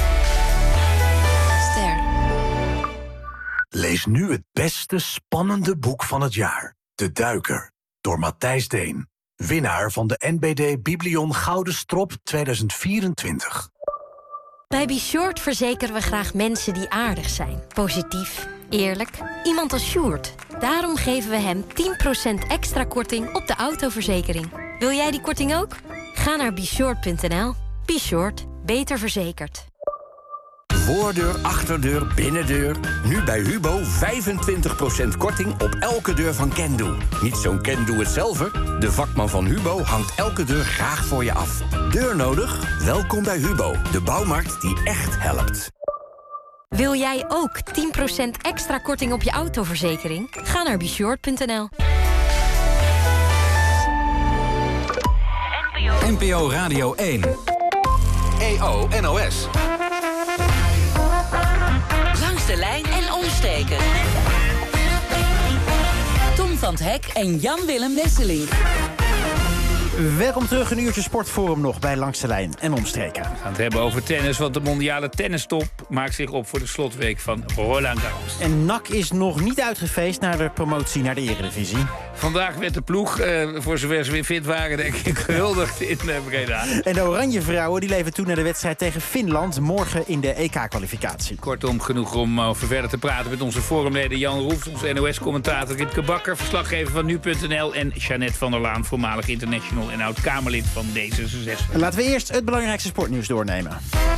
Lees nu het beste spannende boek van het jaar. De Duiker, door Matthijs Deen. Winnaar van de NBD Biblion Gouden Strop 2024. Bij Be Short verzekeren we graag mensen die aardig zijn. Positief, eerlijk, iemand als Sjoerd. Daarom geven we hem 10% extra korting op de autoverzekering. Wil jij die korting ook? Ga naar beshort.nl. Be Short, beter verzekerd. Voordeur, achterdeur, binnendeur. Nu bij Hubo 25% korting op elke deur van Kendoe. Niet zo'n Kendoe-het-zelver. De vakman van Hubo hangt elke deur graag voor je af. Deur nodig? Welkom bij Hubo, de bouwmarkt die echt helpt. Wil jij ook 10% extra korting op je autoverzekering? Ga naar beshort.nl. NPO Radio 1. EO NOS. Langs de lijn en omstreken. Tom van 't Hek en Jan-Willem Wesseling. Welkom terug, een uurtje Sportforum nog bij Langs de Lijn en Omstreken. We gaan het hebben over tennis, want de mondiale tennistop maakt zich op voor de slotweek van Roland Garros. En NAC is nog niet uitgefeest naar de promotie naar de Eredivisie. Vandaag werd de ploeg, voor zover ze weer fit waren, denk ik, gehuldigd in Breda. En de Oranje Vrouwen die leven toe naar de wedstrijd tegen Finland morgen in de EK-kwalificatie. Kortom, genoeg om over verder te praten met onze forumleden Jan Roels, onze NOS-commentator Ripke Bakker, verslaggever van Nu.nl en Jeannette van der Laan, voormalig international en oud-Kamerlid van D66. Laten we eerst het belangrijkste sportnieuws doornemen.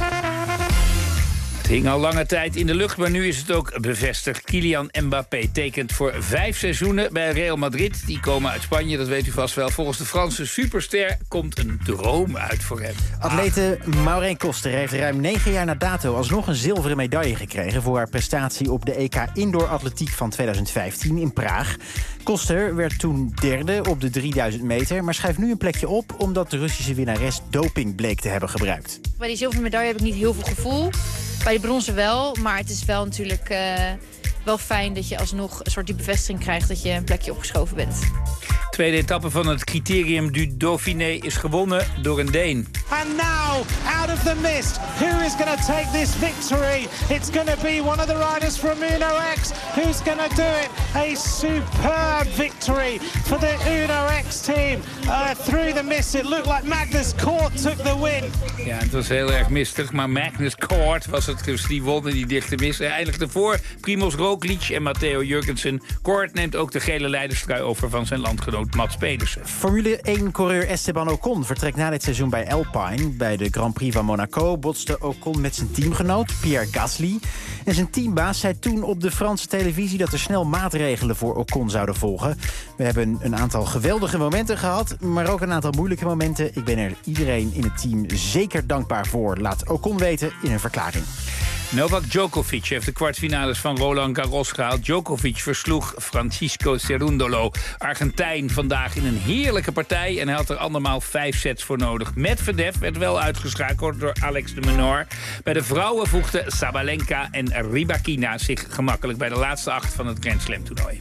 Het hing al lange tijd in de lucht, maar nu is het ook bevestigd. Kylian Mbappé tekent voor 5 seizoenen bij Real Madrid. Die komen uit Spanje, dat weet u vast wel. Volgens de Franse superster komt een droom uit voor hem. Atlete Maureen Koster heeft ruim 9 jaar na dato alsnog een zilveren medaille gekregen voor haar prestatie op de EK Indoor Atletiek van 2015 in Praag. Koster werd toen derde op de 3000 meter, maar schrijft nu een plekje op omdat de Russische winnares doping bleek te hebben gebruikt. Bij die zilveren medaille heb ik niet heel veel gevoel. Bij de bronzen wel, maar het is wel natuurlijk wel fijn dat je alsnog een soort die bevestiging krijgt dat je een plekje opgeschoven bent. Tweede etappe van het Criterium du Dauphiné is gewonnen door een Deen. And now, out of the mist, who is going to take this victory? It's going to be one of the riders from Uno X. Who's going to do it? A superb victory for the Uno X team. Through the mist, it looked like Magnus Cort took the win. Ja, het was heel erg mistig, maar Magnus Cort was het dus die won in die dichte mist. Eigenlijk daarvoor Primož Roglič en Matteo Jurgensen. Cort neemt ook de gele leiderstrui over van zijn landgenoot Mats Pedersen. Formule 1-coureur Esteban Ocon vertrekt na dit seizoen bij Alpine. Bij de Grand Prix van Monaco botste Ocon met zijn teamgenoot Pierre Gasly. En zijn teambaas zei toen op de Franse televisie dat er snel maatregelen voor Ocon zouden volgen. We hebben een aantal geweldige momenten gehad, maar ook een aantal moeilijke momenten. Ik ben er iedereen in het team zeker dankbaar voor, laat Ocon weten in een verklaring. Novak Djokovic heeft de kwartfinales van Roland Garros gehaald. Djokovic versloeg Francisco Cerundolo, Argentijn, vandaag in een heerlijke partij. En hij had er andermaal 5 sets voor nodig. Medvedev werd wel uitgeschakeld door Alex de Minaur. Bij de vrouwen voegden Sabalenka en Rybakina zich gemakkelijk bij de laatste 8 van het Grand Slam toernooi.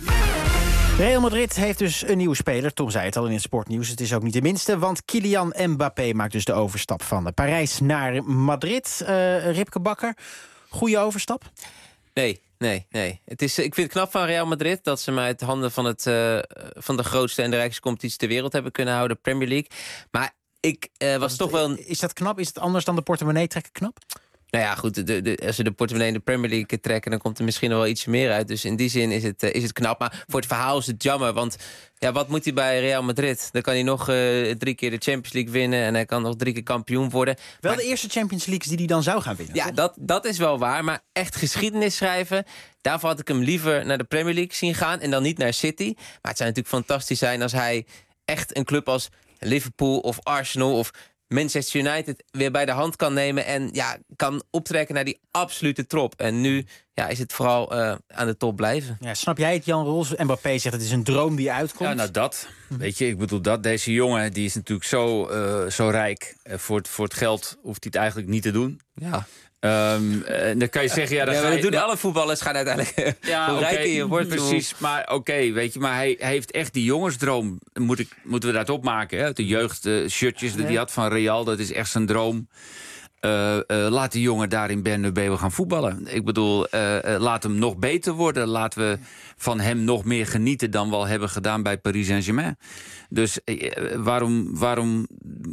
Real Madrid heeft dus een nieuwe speler. Tom zei het al in het sportnieuws. Het is ook niet de minste, want Kylian Mbappé maakt dus de overstap van Parijs naar Madrid. Ripke Bakker, goede overstap? Nee. Ik vind het knap van Real Madrid dat ze mij uit handen van de grootste en de rijkste competitie ter wereld hebben kunnen houden, Premier League. Maar ik was toch wel... Is dat knap? Is het anders dan de portemonnee trekken knap? Nou ja, goed, als ze de portemonnee in de Premier League trekken, dan komt er misschien nog wel iets meer uit. Dus in die zin is het knap. Maar voor het verhaal is het jammer, want ja, wat moet hij bij Real Madrid? Dan kan hij nog 3 keer de Champions League winnen en hij kan nog 3 keer kampioen worden. Wel de eerste Champions Leagues die hij dan zou gaan winnen. Ja, dat is wel waar. Maar echt geschiedenis schrijven, daarvoor had ik hem liever naar de Premier League zien gaan en dan niet naar City. Maar het zou natuurlijk fantastisch zijn als hij echt een club als Liverpool of Arsenal of Manchester United weer bij de hand kan nemen en ja, kan optrekken naar die absolute top. En nu is het vooral aan de top blijven. Ja, snap jij het, Jan Roels? Mbappé zegt het is een droom die uitkomt. Ja, nou dat. Weet je, ik bedoel deze jongen die is natuurlijk zo rijk. Voor het geld hoeft hij het eigenlijk niet te doen. Ja. Dan kan je zeggen, dat doen alle voetballers gaan uiteindelijk. Hoe rijker je wordt. Precies, maar weet je, maar hij heeft echt die jongensdroom. Moeten we dat opmaken, hè? De jeugdshirtjes die hij had van Real, dat is echt zijn droom. Laat die jongen daar in Bernabeu gaan voetballen. Ik bedoel, laat hem nog beter worden. Laten we van hem nog meer genieten dan we al hebben gedaan bij Paris Saint-Germain. Dus waarom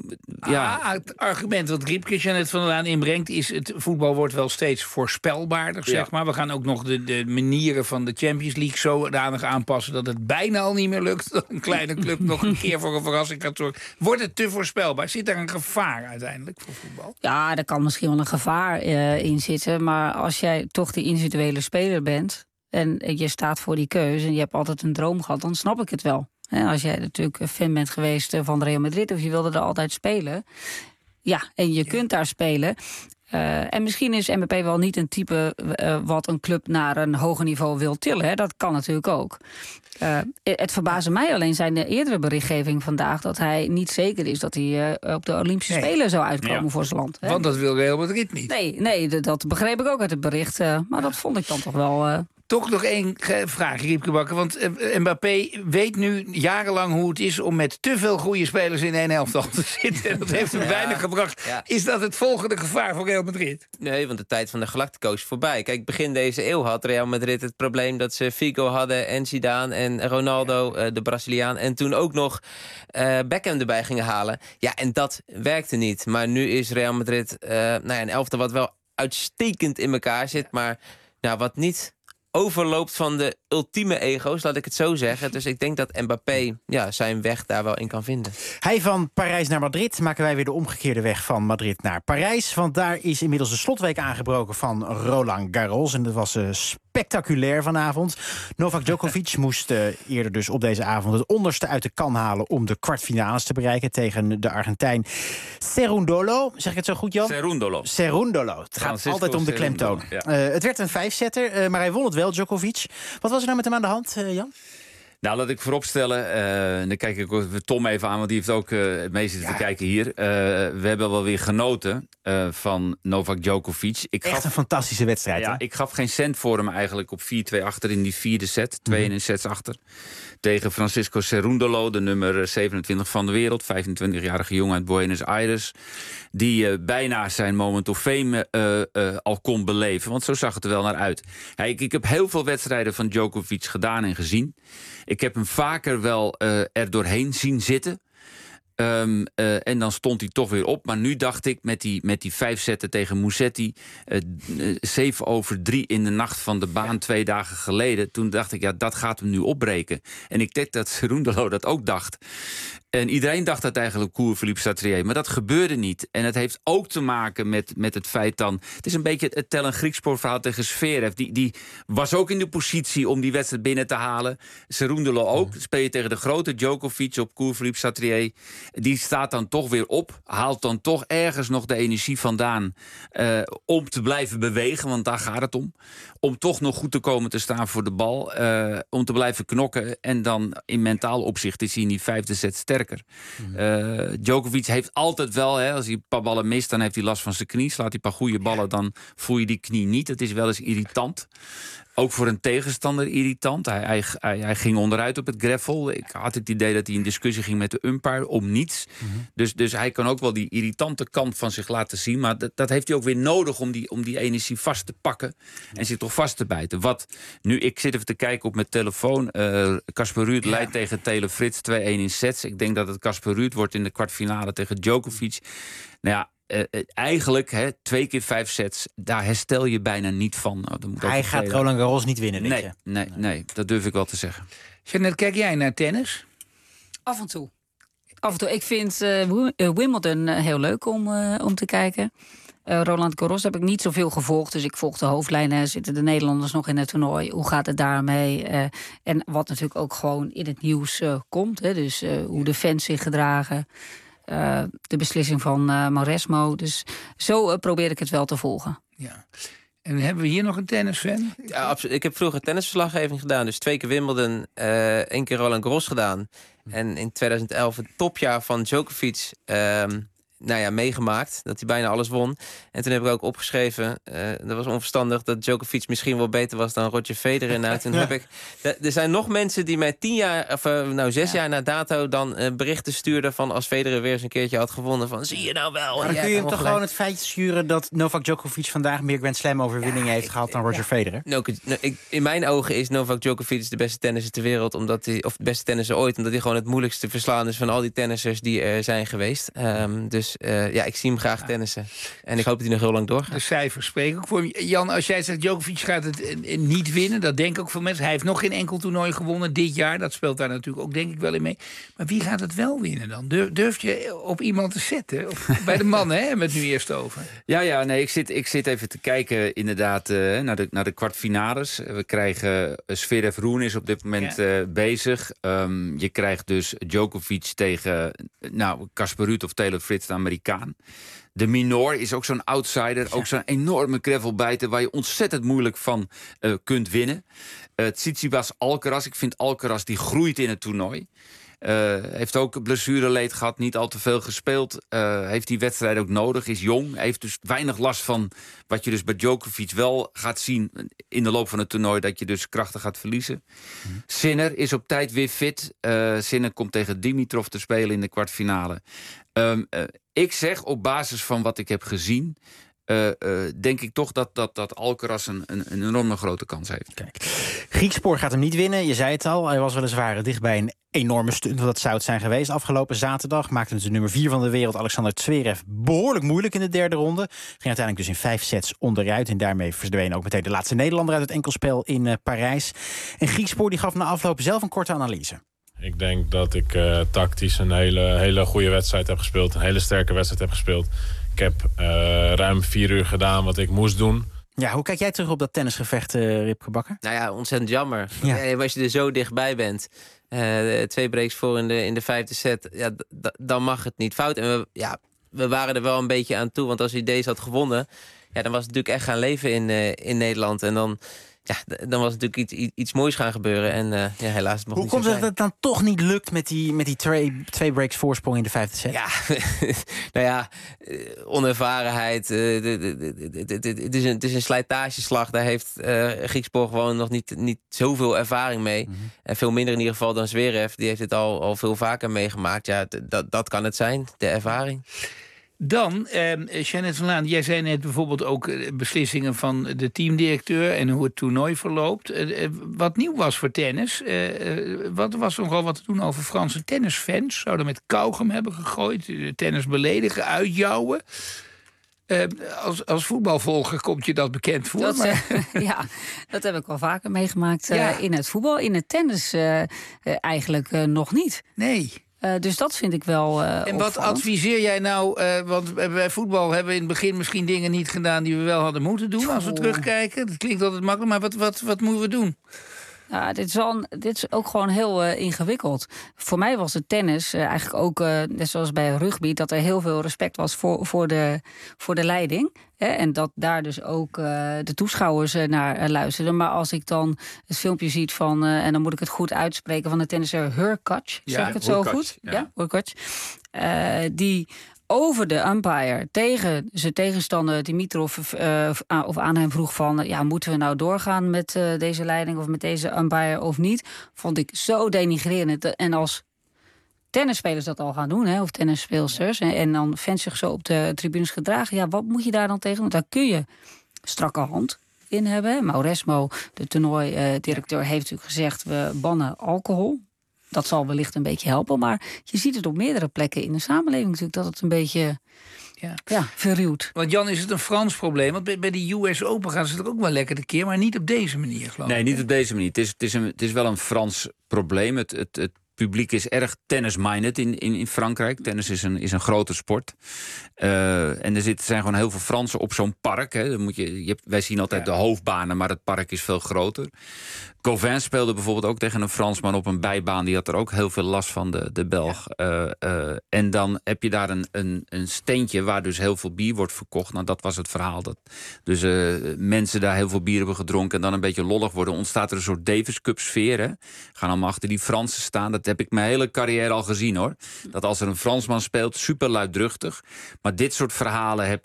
het argument wat Riepkes net vandaan inbrengt is het voetbal wordt wel steeds voorspelbaarder, zeg maar. We gaan ook nog de manieren van de Champions League zodanig aanpassen dat het bijna al niet meer lukt dat een kleine club nog een keer voor een verrassing gaat zorgen. Wordt het te voorspelbaar? Zit daar een gevaar uiteindelijk voor voetbal? Ja, er kan misschien wel een gevaar in zitten, maar als jij toch die individuele speler bent en je staat voor die keuze en je hebt altijd een droom gehad, dan snap ik het wel. Als jij natuurlijk fan bent geweest van Real Madrid of je wilde er altijd spelen. Ja, en je kunt daar spelen. En misschien is Mbappé wel niet een type wat een club naar een hoger niveau wil tillen. Hè? Dat kan natuurlijk ook. Het verbaasde mij alleen zijn de eerdere berichtgeving vandaag dat hij niet zeker is dat hij op de Olympische Spelen zou uitkomen voor zijn land. Hè? Want dat wil Real Madrid niet. Nee, dat begreep ik ook uit het bericht. Maar dat vond ik dan toch wel... Toch nog één vraag, Riepke Bakker. Want Mbappé weet nu jarenlang hoe het is om met te veel goede spelers in één elftal te zitten. En dat heeft hem weinig gebracht. Ja. Is dat het volgende gevaar voor Real Madrid? Nee, want de tijd van de Galactico's is voorbij. Kijk, begin deze eeuw had Real Madrid het probleem dat ze Figo hadden en Zidane en Ronaldo, de Braziliaan. En toen ook nog Beckham erbij gingen halen. Ja, en dat werkte niet. Maar nu is Real Madrid een elftal wat wel uitstekend in elkaar zit. Maar wat niet overloopt van de ultieme ego's, laat ik het zo zeggen. Dus ik denk dat Mbappé zijn weg daar wel in kan vinden. Hij van Parijs naar Madrid, maken wij weer de omgekeerde weg van Madrid naar Parijs. Want daar is inmiddels de slotweek aangebroken van Roland Garros. En dat was spectaculair vanavond. Novak Djokovic moest eerder dus op deze avond het onderste uit de kan halen om de kwartfinales te bereiken tegen de Argentijn Cerundolo. Zeg ik het zo goed, Jan? Cerundolo. Het gaat altijd om de klemtoon. Ja. Het werd een 5-setter, maar hij won het wel, Djokovic. Wat was er nou met hem aan de hand, Jan? Nou, laat ik vooropstellen, en dan kijk ik Tom even aan, want die heeft ook het meeste te kijken hier. We hebben wel weer genoten van Novak Djokovic. Echt een fantastische wedstrijd. Ja, hè? ik gaf geen cent voor hem eigenlijk op 4-2 achter in die vierde set. 2 sets achter. Tegen Francisco Cerúndolo, de nummer 27 van de wereld. 25-jarige jongen uit Buenos Aires. Die bijna zijn moment of fame al kon beleven. Want zo zag het er wel naar uit. Ik heb heel veel wedstrijden van Djokovic gedaan en gezien. Ik heb hem vaker wel er doorheen zien zitten. En dan stond hij toch weer op. Maar nu dacht ik met die 5 zetten tegen Musetti... 7/3 in de nacht van de baan 2 dagen geleden... toen dacht ik, ja, dat gaat hem nu opbreken. En ik denk dat Cerúndolo dat ook dacht. En iedereen dacht dat eigenlijk Philippe Chatrier. Maar dat gebeurde niet. En het heeft ook te maken met het feit dan... Het is een beetje het Tellen Griekspoor-verhaal tegen Zverev. Die was ook in de positie om die wedstrijd binnen te halen. Cerúndolo ook. Speel je tegen de grote Djokovic op Philippe Chatrier. Die staat dan toch weer op. Haalt dan toch ergens nog de energie vandaan... om te blijven bewegen, want daar gaat het om. Om toch nog goed te komen te staan voor de bal. Om te blijven knokken. En dan in mentaal opzicht is hij in die 5e set sterker. Djokovic heeft altijd wel, als hij een paar ballen mist... dan heeft hij last van zijn knie. Slaat hij een paar goede ballen, dan voel je die knie niet. Het is wel eens irritant. Ook voor een tegenstander irritant. Hij ging onderuit op het gravel. Ik had het idee dat hij in discussie ging met de umpire om niets. Dus hij kan ook wel die irritante kant van zich laten zien. Maar dat heeft hij ook weer nodig om die energie vast te pakken. En zich toch vast te bijten. Ik zit even te kijken op mijn telefoon. Casper Ruud leidt tegen Taylor Fritz 2-1 in sets. Ik denk dat het Casper Ruud wordt in de kwartfinale tegen Djokovic. Nou ja, eigenlijk 2 keer 5 sets, daar herstel je bijna niet van. Hij gaat Roland Garros niet winnen, denk je? Nee, dat durf ik wel te zeggen. Jeanette, kijk jij naar tennis? Af en toe. Ik vind Wimbledon heel leuk om te kijken. Roland Garros heb ik niet zoveel gevolgd. Dus ik volg de hoofdlijnen. Zitten de Nederlanders nog in het toernooi? Hoe gaat het daarmee? En wat natuurlijk ook gewoon in het nieuws komt. Dus hoe de fans zich gedragen. De beslissing van Mauresmo. Dus zo probeer ik het wel te volgen. Ja. En hebben we hier nog een tennisfan? Ja, absoluut. Ik heb vroeger tennisverslaggeving gedaan. Dus 2 keer Wimbledon, 1 keer Roland Garros gedaan. En in 2011 het topjaar van Djokovic... meegemaakt. Dat hij bijna alles won. En toen heb ik ook opgeschreven... dat was onverstandig dat Djokovic misschien wel beter was dan Roger Federer. Nou, toen heb ik... Er zijn nog mensen die mij 6 jaar na dato... dan berichten stuurden van als Federer weer eens een keertje had gewonnen. Van zie je nou wel. Maar dan kun je hem toch gewoon het feitje sturen... dat Novak Djokovic vandaag meer Grand Slam overwinningen heeft gehad dan Roger Federer? In mijn ogen is Novak Djokovic de beste tennisser ter wereld. Of de beste tennisser ooit. Omdat hij gewoon het moeilijkste verslaan is van al die tennissers die er zijn geweest. Dus ik zie hem graag tennissen. En ik hoop dat hij nog heel lang doorgaat. De cijfers spreken ook voor hem. Jan, als jij zegt Djokovic gaat het niet winnen... dat denken ook veel mensen. Hij heeft nog geen enkel toernooi gewonnen dit jaar. Dat speelt daar natuurlijk ook denk ik wel in mee. Maar wie gaat het wel winnen dan? Durf je op iemand te zetten? Bij de mannen, hè? Hebben we het nu eerst over. Ja, ik zit even te kijken inderdaad naar de kwartfinales. We krijgen Zverev Rune is op dit moment bezig. Je krijgt dus Djokovic tegen Casper Ruud of Taylor Fritz, de Amerikaan. De Minor is ook zo'n outsider. Ook zo'n enorme gravelbijter waar je ontzettend moeilijk van kunt winnen. Tsitsipas Alcaraz. Ik vind Alcaraz die groeit in het toernooi. Heeft ook blessureleed gehad, niet al te veel gespeeld. Heeft die wedstrijd ook nodig, is jong. Heeft dus weinig last van wat je dus bij Djokovic wel gaat zien... in de loop van het toernooi, dat je dus krachten gaat verliezen. Sinner is op tijd weer fit. Sinner komt tegen Dimitrov te spelen in de kwartfinale. Ik zeg op basis van wat ik heb gezien... denk ik toch dat Alcaraz een enorme grote kans heeft. Kijk. Griekspoor gaat hem niet winnen, je zei het al. Hij was weliswaar dichtbij een enorme stunt, want dat zou het zijn geweest. Afgelopen zaterdag maakte het de nummer 4 van de wereld... Alexander Zverev behoorlijk moeilijk in de derde ronde. Ging uiteindelijk dus in 5 sets onderuit. En daarmee verdween ook meteen de laatste Nederlander uit het enkelspel in Parijs. En Griekspoor die gaf na afloop zelf een korte analyse. Ik denk dat ik tactisch een hele goede wedstrijd heb gespeeld. Een hele sterke wedstrijd heb gespeeld. Ik heb ruim 4 uur gedaan wat ik moest doen. Ja, hoe kijk jij terug op dat tennisgevecht, Ripke Bakker? Nou ja, ontzettend jammer. Ja. Als je er zo dichtbij bent, 2 breaks voor in de 5e set... Ja, dan mag het niet fout. En we waren er wel een beetje aan toe. Want als hij deze had gewonnen, dan was het natuurlijk echt gaan leven in Nederland. En dan dan was natuurlijk iets moois gaan gebeuren. En helaas het mocht Hoe niet komt zo het zijn. dat het dan toch niet lukt met die twee breaks voorsprong in de 5e set? Ja, nou ja, onervarenheid. Het is een slijtageslag. Daar heeft Griekspoor gewoon nog niet zoveel ervaring mee. Mm-hmm. En veel minder in ieder geval dan Zverev. Die heeft het al veel vaker meegemaakt. Ja, dat kan het zijn, de ervaring. Dan, Jeannette van Laan, jij zei net bijvoorbeeld ook beslissingen van de teamdirecteur en hoe het toernooi verloopt. Wat nieuw was voor tennis. Wat was nogal wat te doen over Franse tennisfans? Zouden met kauwgom hebben gegooid, tennis beledigen, uitjouwen. Als voetbalvolger komt je dat bekend voor. Ja, dat heb ik wel vaker meegemaakt in het voetbal. In het tennis eigenlijk nog niet. Nee. Dus dat vind ik wel En wat opvallend. adviseer jij nou? Want bij voetbal hebben we in het begin misschien dingen niet gedaan die we wel hadden moeten doen. Als we terugkijken. Dat klinkt altijd makkelijk, maar wat moeten we doen? Ja, dit is ook gewoon heel ingewikkeld. Voor mij was het tennis eigenlijk ook, net zoals bij rugby, dat er heel veel respect was voor de leiding. Hè, en dat daar dus ook de toeschouwers naar luisterden. Maar als ik dan het filmpje ziet van, en dan moet ik het goed uitspreken, van de tennisser Hurkacz, zeg ik het zo goed? Ja, Hurkacz. Die over de umpire tegen zijn tegenstander Dimitrov of aan hem vroeg van, moeten we nou doorgaan met deze leiding of met deze umpire of niet? Vond ik zo denigrerend. En als tennisspelers dat al gaan doen, hè, of tennisspeelsters, en dan fans zich zo op de tribunes gedragen, ja, wat moet je daar dan tegen? Want daar kun je strakke hand in hebben. Mauresmo, de toernooidirecteur, heeft natuurlijk gezegd, we bannen alcohol. Dat zal wellicht een beetje helpen, maar je ziet het op meerdere plekken in de samenleving natuurlijk, dat het een beetje verruwt. Want Jan, is het een Frans probleem? Want bij die US Open gaan ze er ook wel lekker de keer, maar niet op deze manier, geloof ik. Nee, niet op deze manier. Het is wel een Frans probleem. Het publiek is erg tennis-minded in Frankrijk. Tennis is een grote sport. En er zijn gewoon heel veel Fransen op zo'n park. Hè. Wij zien altijd de hoofdbanen, maar het park is veel groter. Gauvin speelde bijvoorbeeld ook tegen een Fransman op een bijbaan. Die had er ook heel veel last van, de Belg. En dan heb je daar een steentje waar dus heel veel bier wordt verkocht. Nou, dat was het verhaal. Dus mensen daar heel veel bier hebben gedronken en dan een beetje lollig worden. Ontstaat er een soort Davis Cup sfeer. Hè. Gaan allemaal achter die Fransen staan. Dat heb ik mijn hele carrière al gezien, hoor. Dat als er een Fransman speelt, super luidruchtig. Maar dit soort verhalen heb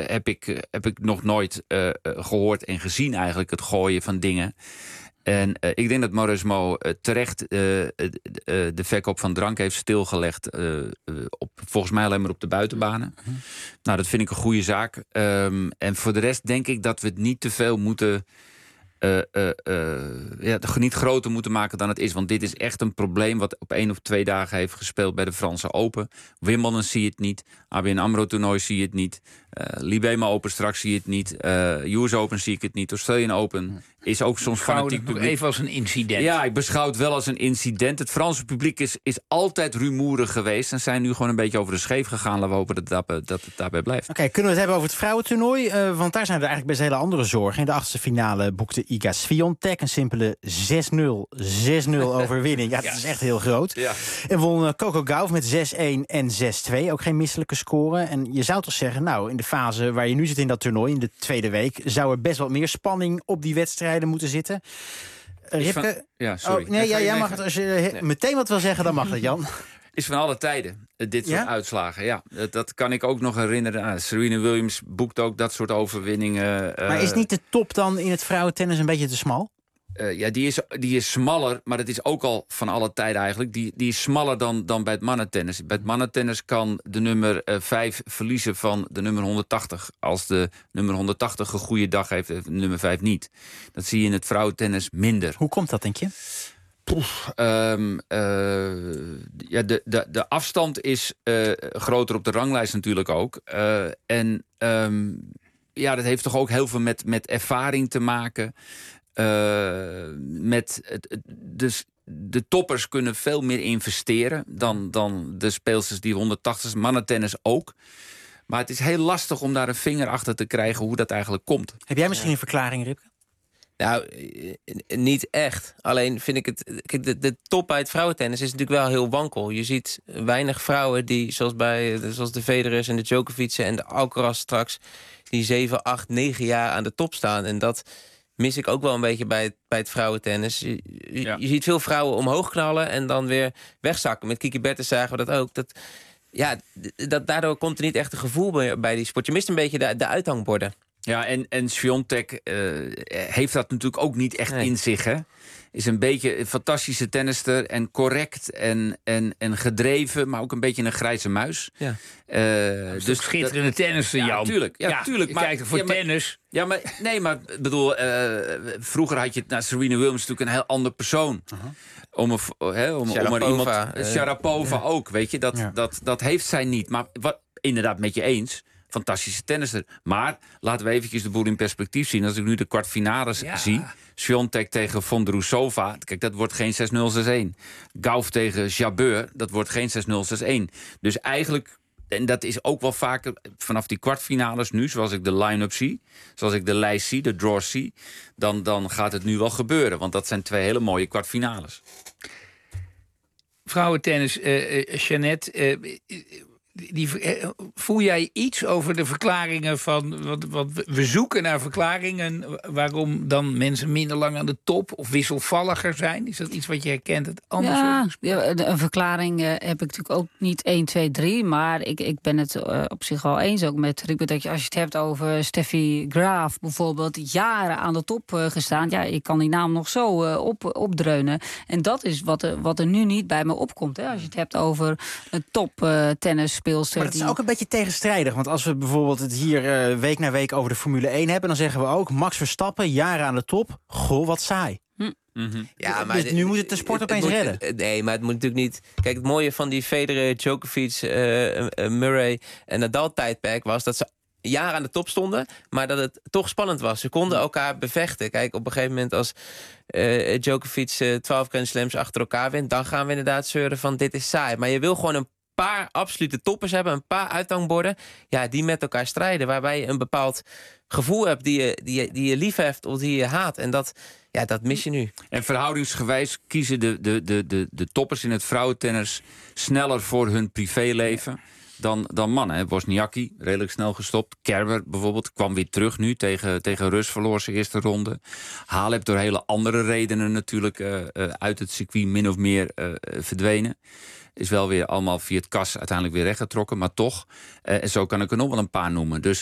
ik nog nooit gehoord en gezien eigenlijk. Het gooien van dingen. En ik denk dat Mauresmo terecht de verkoop van drank heeft stilgelegd. Volgens mij alleen maar op de buitenbanen. Nou, dat vind ik een goede zaak. En voor de rest denk ik dat we het niet te veel moeten niet groter moeten maken dan het is. Want dit is echt een probleem wat op 1 of 2 dagen heeft gespeeld bij de Franse Open. Wimbledon zie je het niet. ABN AMRO toernooi zie je het niet. Libema Open straks zie je het niet. US Open zie ik het niet. Australian Open is ook soms fanatiek publiek. Even als een incident. Ja, ik beschouw het wel als een incident. Het Franse publiek is altijd rumoerig geweest. En zijn nu gewoon een beetje over de scheef gegaan. Laten we hopen dat het daarbij blijft. Oké, kunnen we het hebben over het vrouwentoernooi? Want daar zijn er eigenlijk best hele andere zorgen. In de 8e finale boekte Iga Swiatek een simpele 6-0 overwinning. Ja, dat is echt heel groot. Ja. En won Coco Gauff met 6-1 en 6-2. Ook geen misselijke score. En je zou toch zeggen, nou, in de fase waar je nu zit in dat toernooi, in de tweede week, zou er best wat meer spanning op die wedstrijden moeten zitten. Ripke? Ja, sorry. Oh, nee, jij mag het. Als je meteen wat wil zeggen, dan mag dat, Jan. Is van alle tijden, dit soort uitslagen. Ja, dat kan ik ook nog herinneren. Serena Williams boekt ook dat soort overwinningen. Maar is niet de top dan in het vrouwentennis een beetje te smal? Die is smaller, maar dat is ook al van alle tijden eigenlijk. Die is smaller dan bij het mannentennis. Bij het mannentennis kan de nummer 5 verliezen van de nummer 180. Als de nummer 180 een goede dag heeft, de nummer 5 niet. Dat zie je in het vrouwentennis minder. Hoe komt dat, denk je? De afstand is groter op de ranglijst natuurlijk ook. Dat heeft toch ook heel veel met ervaring te maken. Dus de toppers kunnen veel meer investeren dan de speelsters die 180, mannentennis ook. Maar het is heel lastig om daar een vinger achter te krijgen hoe dat eigenlijk komt. Heb jij misschien een verklaring, Ripke? Nou, niet echt. Alleen vind ik het... Kijk, de top bij het vrouwentennis is natuurlijk wel heel wankel. Je ziet weinig vrouwen die, zoals de Federers en de Djokovic en de Alcaraz straks, die 7, 8, 9 jaar aan de top staan. En dat mis ik ook wel een beetje bij het vrouwentennis. Je ziet veel vrouwen omhoog knallen en dan weer wegzakken. Met Kiki Bertens zagen we dat ook. Daardoor komt er niet echt een gevoel bij die sport. Je mist een beetje de uithangborden. Ja, en Swiatek heeft dat natuurlijk ook niet echt in zich, hè? Is een beetje een fantastische tennister en correct en gedreven, maar ook een beetje een grijze muis. Ja. Dus schitterende tennister, Jan. Tuurlijk. Ja, tuurlijk. Maar kijk voor tennis. Maar bedoel, vroeger had je Serena Williams natuurlijk een heel ander persoon. Om er iemand. Sharapova ook, weet je. Dat heeft zij niet. Maar inderdaad, met je eens. Fantastische tennister. Maar laten we eventjes de boel in perspectief zien. Als ik nu de kwartfinales zie. Swiatek tegen Vondrousova. Kijk, dat wordt geen 6-0, 6-1. Gauff tegen Jabeur. Dat wordt geen 6-0, 6-1. Dus eigenlijk, en dat is ook wel vaker vanaf die kwartfinales nu, zoals ik de line-up zie, zoals ik de lijst zie, de draws zie, dan gaat het nu wel gebeuren. Want dat zijn 2 hele mooie kwartfinales. Vrouwentennis, Jeannette, voel jij iets over de verklaringen van... Want we zoeken naar verklaringen waarom dan mensen minder lang aan de top of wisselvalliger zijn? Is dat iets wat je herkent? Het anders een verklaring heb ik natuurlijk ook niet 1, 2, 3. Maar ik ben het op zich wel eens ook met Rieke. Dat als je het hebt over Steffi Graf bijvoorbeeld, jaren aan de top gestaan. Ja, ik kan die naam nog zo opdreunen. En dat is wat er nu niet bij me opkomt. Hè? Als je het hebt over een top tennis. Maar het is ook een beetje tegenstrijdig. Want als we bijvoorbeeld het hier week na week over de Formule 1 hebben, dan zeggen we ook Max Verstappen, jaren aan de top. Goh, wat saai. Ja, maar dus nu moet het de sport opeens redden. Nee, maar het moet natuurlijk niet. Kijk, het mooie van die Federer, Djokovic, Murray en Nadal-tijdperk was dat ze jaren aan de top stonden, maar dat het toch spannend was. Ze konden elkaar bevechten. Kijk, op een gegeven moment als Djokovic 12 Grand Slams achter elkaar wint, dan gaan we inderdaad zeuren van dit is saai. Maar je wil gewoon een paar absolute toppers hebben, een paar uithangborden, die met elkaar strijden, waarbij je een bepaald gevoel hebt die je lief hebt of die je haat. En dat mis je nu. En verhoudingsgewijs kiezen de toppers in het vrouwentennis sneller voor hun privéleven dan mannen. Wozniacki, redelijk snel gestopt. Kerber bijvoorbeeld, kwam weer terug nu. Tegen Rus verloor zijn eerste ronde. Halep door hele andere redenen natuurlijk uit het circuit min of meer verdwenen. Is wel weer allemaal via het kas uiteindelijk weer rechtgetrokken, maar toch. En zo kan ik er nog wel een paar noemen. Dus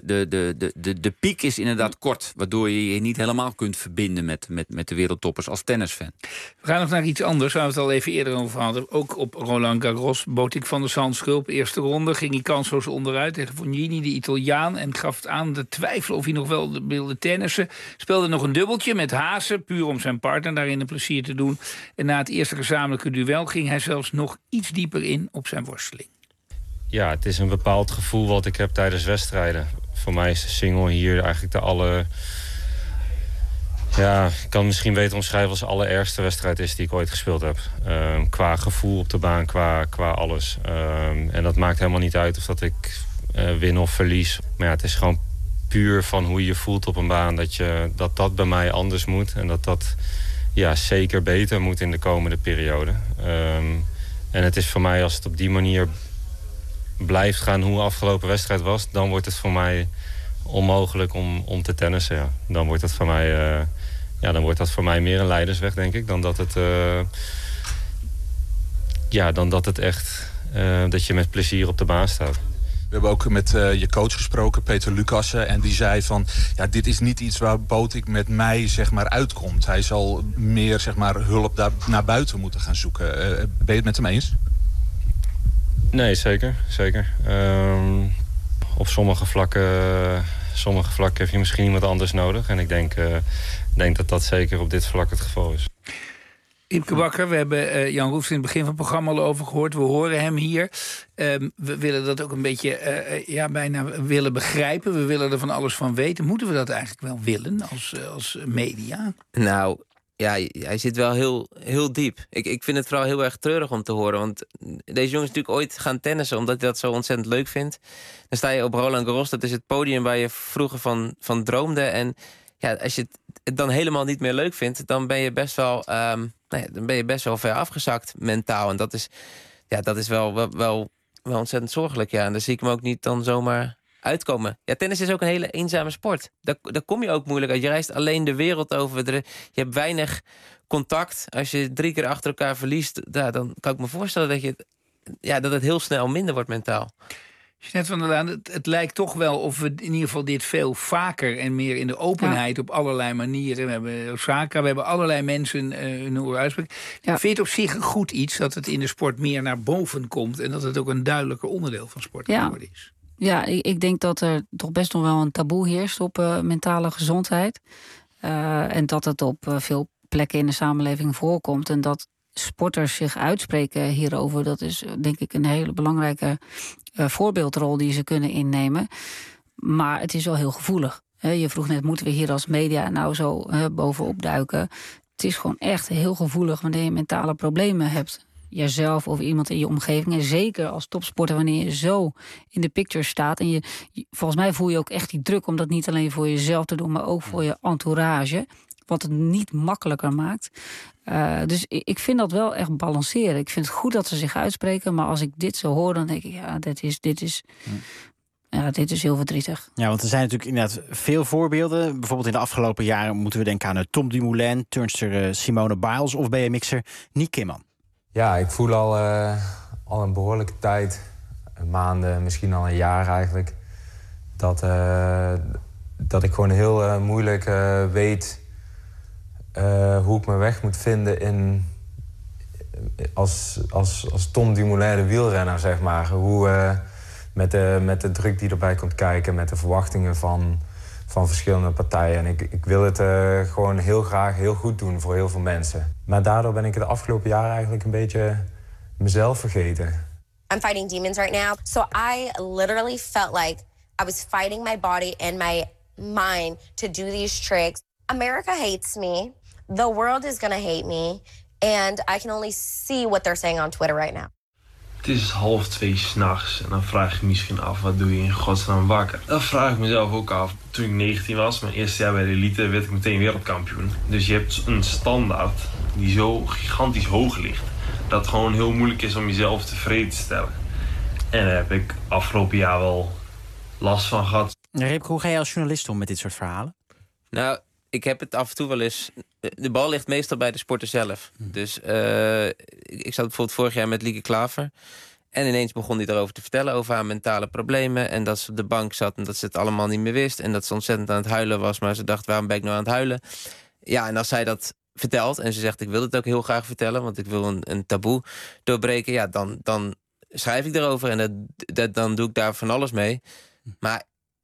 de piek is inderdaad kort, waardoor je je niet helemaal kunt verbinden met de wereldtoppers als tennisfan. We gaan nog naar iets anders, waar we het al even eerder over hadden. Ook op Roland Garros bood ik van der Zandschulp. Eerste ronde ging hij kansloos onderuit tegen Fognini, de Italiaan. En gaf het aan te twijfelen of hij nog wel wilde tennissen. Speelde nog een dubbeltje met Haase, puur om zijn partner daarin een plezier te doen. En na het eerste gezamenlijke duel ging hij zelfs nog iets dieper in op zijn worsteling. Ja, het is een bepaald gevoel wat ik heb tijdens wedstrijden. Voor mij is de single hier eigenlijk ik kan misschien beter omschrijven als de allerergste wedstrijd is die ik ooit gespeeld heb. Qua gevoel op de baan, qua alles. En dat maakt helemaal niet uit of dat ik win of verlies. Maar ja, het is gewoon puur van hoe je je voelt op een baan. Dat bij mij anders moet. En dat zeker beter moet in de komende periode. En het is voor mij, als het op die manier blijft gaan hoe de afgelopen wedstrijd was, dan wordt het voor mij onmogelijk om te tennissen. Ja. Dan wordt dat voor mij meer een leidersweg, denk ik, dan dat het echt dat je met plezier op de baan staat. We hebben ook met je coach gesproken, Peter Lucassen. En die zei van, dit is niet iets waar Botic met mij uitkomt. Hij zal meer hulp daar naar buiten moeten gaan zoeken. Ben je het met hem eens? Nee, zeker. Op sommige vlakken heb je misschien iemand anders nodig. En ik denk dat zeker op dit vlak het geval is. Imke Bakker, we hebben Jan Roels in het begin van het programma al over gehoord. We horen hem hier. We willen dat ook een beetje bijna willen begrijpen. We willen er van alles van weten. Moeten we dat eigenlijk wel willen als media? Nou, ja, hij zit wel heel, heel diep. Ik vind het vooral heel erg treurig om te horen. Want deze jongen is natuurlijk ooit gaan tennissen omdat hij dat zo ontzettend leuk vindt. Dan sta je op Roland Garros. Dat is het podium waar je vroeger van droomde. En als je het dan helemaal niet meer leuk vindt, dan ben je best wel, ver afgezakt mentaal. En dat is wel ontzettend zorgelijk. Ja. En dan zie ik hem ook niet dan zomaar uitkomen. Ja, tennis is ook een hele eenzame sport. Daar kom je ook moeilijk uit. Je reist alleen de wereld over. Je hebt weinig contact. Als je 3 keer achter elkaar verliest, dan kan ik me voorstellen dat het heel snel minder wordt mentaal. Jeanette van der Laan, het lijkt toch wel of we in ieder geval dit veel vaker en meer in de openheid op allerlei manieren. We hebben Osaka, we hebben allerlei mensen hun oor uitspreken. Ja. Vind je het op zich een goed iets dat het in de sport meer naar boven komt en dat het ook een duidelijker onderdeel van sport geworden is? Ja, ik denk dat er toch best nog wel een taboe heerst op mentale gezondheid. En dat het op veel plekken in de samenleving voorkomt. En dat sporters zich uitspreken hierover, dat is denk ik een hele belangrijke voorbeeldrol die ze kunnen innemen. Maar het is wel heel gevoelig. Je vroeg net, moeten we hier als media nou zo bovenop duiken? Het is gewoon echt heel gevoelig wanneer je mentale problemen hebt. Jezelf of iemand in je omgeving. En zeker als topsporter wanneer je zo in de picture staat. En volgens mij voel je ook echt die druk om dat niet alleen voor jezelf te doen, maar ook voor je entourage. Wat het niet makkelijker maakt. Dus ik vind dat wel echt balanceren. Ik vind het goed dat ze zich uitspreken. Maar als ik dit zo hoor, dan denk ik, dit is heel verdrietig. Ja, want er zijn natuurlijk inderdaad veel voorbeelden. Bijvoorbeeld in de afgelopen jaren moeten we denken aan Tom Dumoulin, turnster Simone Biles of BMX'er Nick Kimman. Ja, ik voel al een behoorlijke tijd, maanden, misschien al een jaar eigenlijk, dat ik gewoon heel moeilijk weet hoe ik mijn weg moet vinden als Tom Dumoulin, de wielrenner, zeg maar. Hoe met de druk die erbij komt kijken, met de verwachtingen van verschillende partijen. En ik wil het gewoon heel graag heel goed doen voor heel veel mensen. Maar daardoor ben ik de afgelopen jaren eigenlijk een beetje mezelf vergeten. I'm fighting demons right now. So I literally felt like I was fighting my body and my mind to do these tricks. America hates me. The world is gonna hate me. And I can only see what they're saying on Twitter right now. Het is 1:30 s'nachts en dan vraag je je misschien af, wat doe je in godsnaam wakker? Dat vraag ik mezelf ook af. Toen ik 19 was, mijn eerste jaar bij de elite, werd ik meteen wereldkampioen. Dus je hebt een standaard die zo gigantisch hoog ligt, dat het gewoon heel moeilijk is om jezelf tevreden te stellen. En daar heb ik afgelopen jaar wel last van gehad. Ripke, hoe ga je als journalist om met dit soort verhalen? Nou, ik heb het af en toe wel eens. De bal ligt meestal bij de sporter zelf. Dus ik zat bijvoorbeeld vorig jaar met Lieke Klaver. En ineens begon hij erover te vertellen, over haar mentale problemen. En dat ze op de bank zat en dat ze het allemaal niet meer wist. En dat ze ontzettend aan het huilen was. Maar ze dacht, waarom ben ik nou aan het huilen? Ja, en als zij dat vertelt en ze zegt, ik wil het ook heel graag vertellen, want ik wil een taboe doorbreken. Ja, dan schrijf ik erover en dan doe ik daar van alles mee. Maar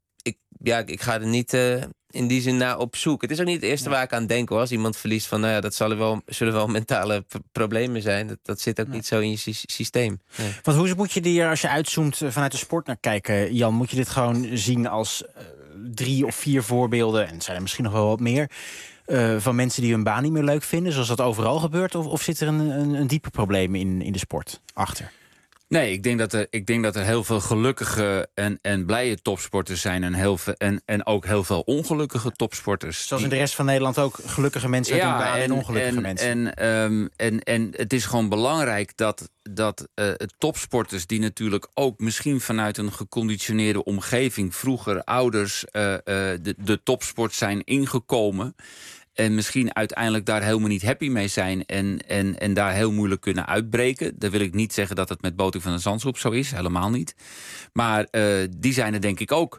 ik ga er niet in die zin naar op zoek. Het is ook niet het eerste waar ik aan denk, hoor. Als iemand verliest van, nou ja, dat zullen wel mentale problemen zijn. Dat zit ook niet zo in je systeem. Nee. Want hoe moet je hier, als je uitzoomt vanuit de sport naar kijken, Jan, moet je dit gewoon zien als 3 of 4 voorbeelden, en het zijn er misschien nog wel wat meer, van mensen die hun baan niet meer leuk vinden, zoals dat overal gebeurt? Of zit er een dieper probleem in de sport achter? Nee, ik denk dat er heel veel gelukkige en blije topsporters zijn en ook heel veel ongelukkige topsporters. Zoals in de rest van Nederland ook gelukkige mensen en ongelukkige mensen. En het is gewoon belangrijk dat topsporters die natuurlijk ook misschien vanuit een geconditioneerde omgeving, vroeger ouders, de topsport zijn ingekomen en misschien uiteindelijk daar helemaal niet happy mee zijn en daar heel moeilijk kunnen uitbreken. Dan wil ik niet zeggen dat het met Botik van der Zandschulp zo is, helemaal niet. Maar die zijn er denk ik ook.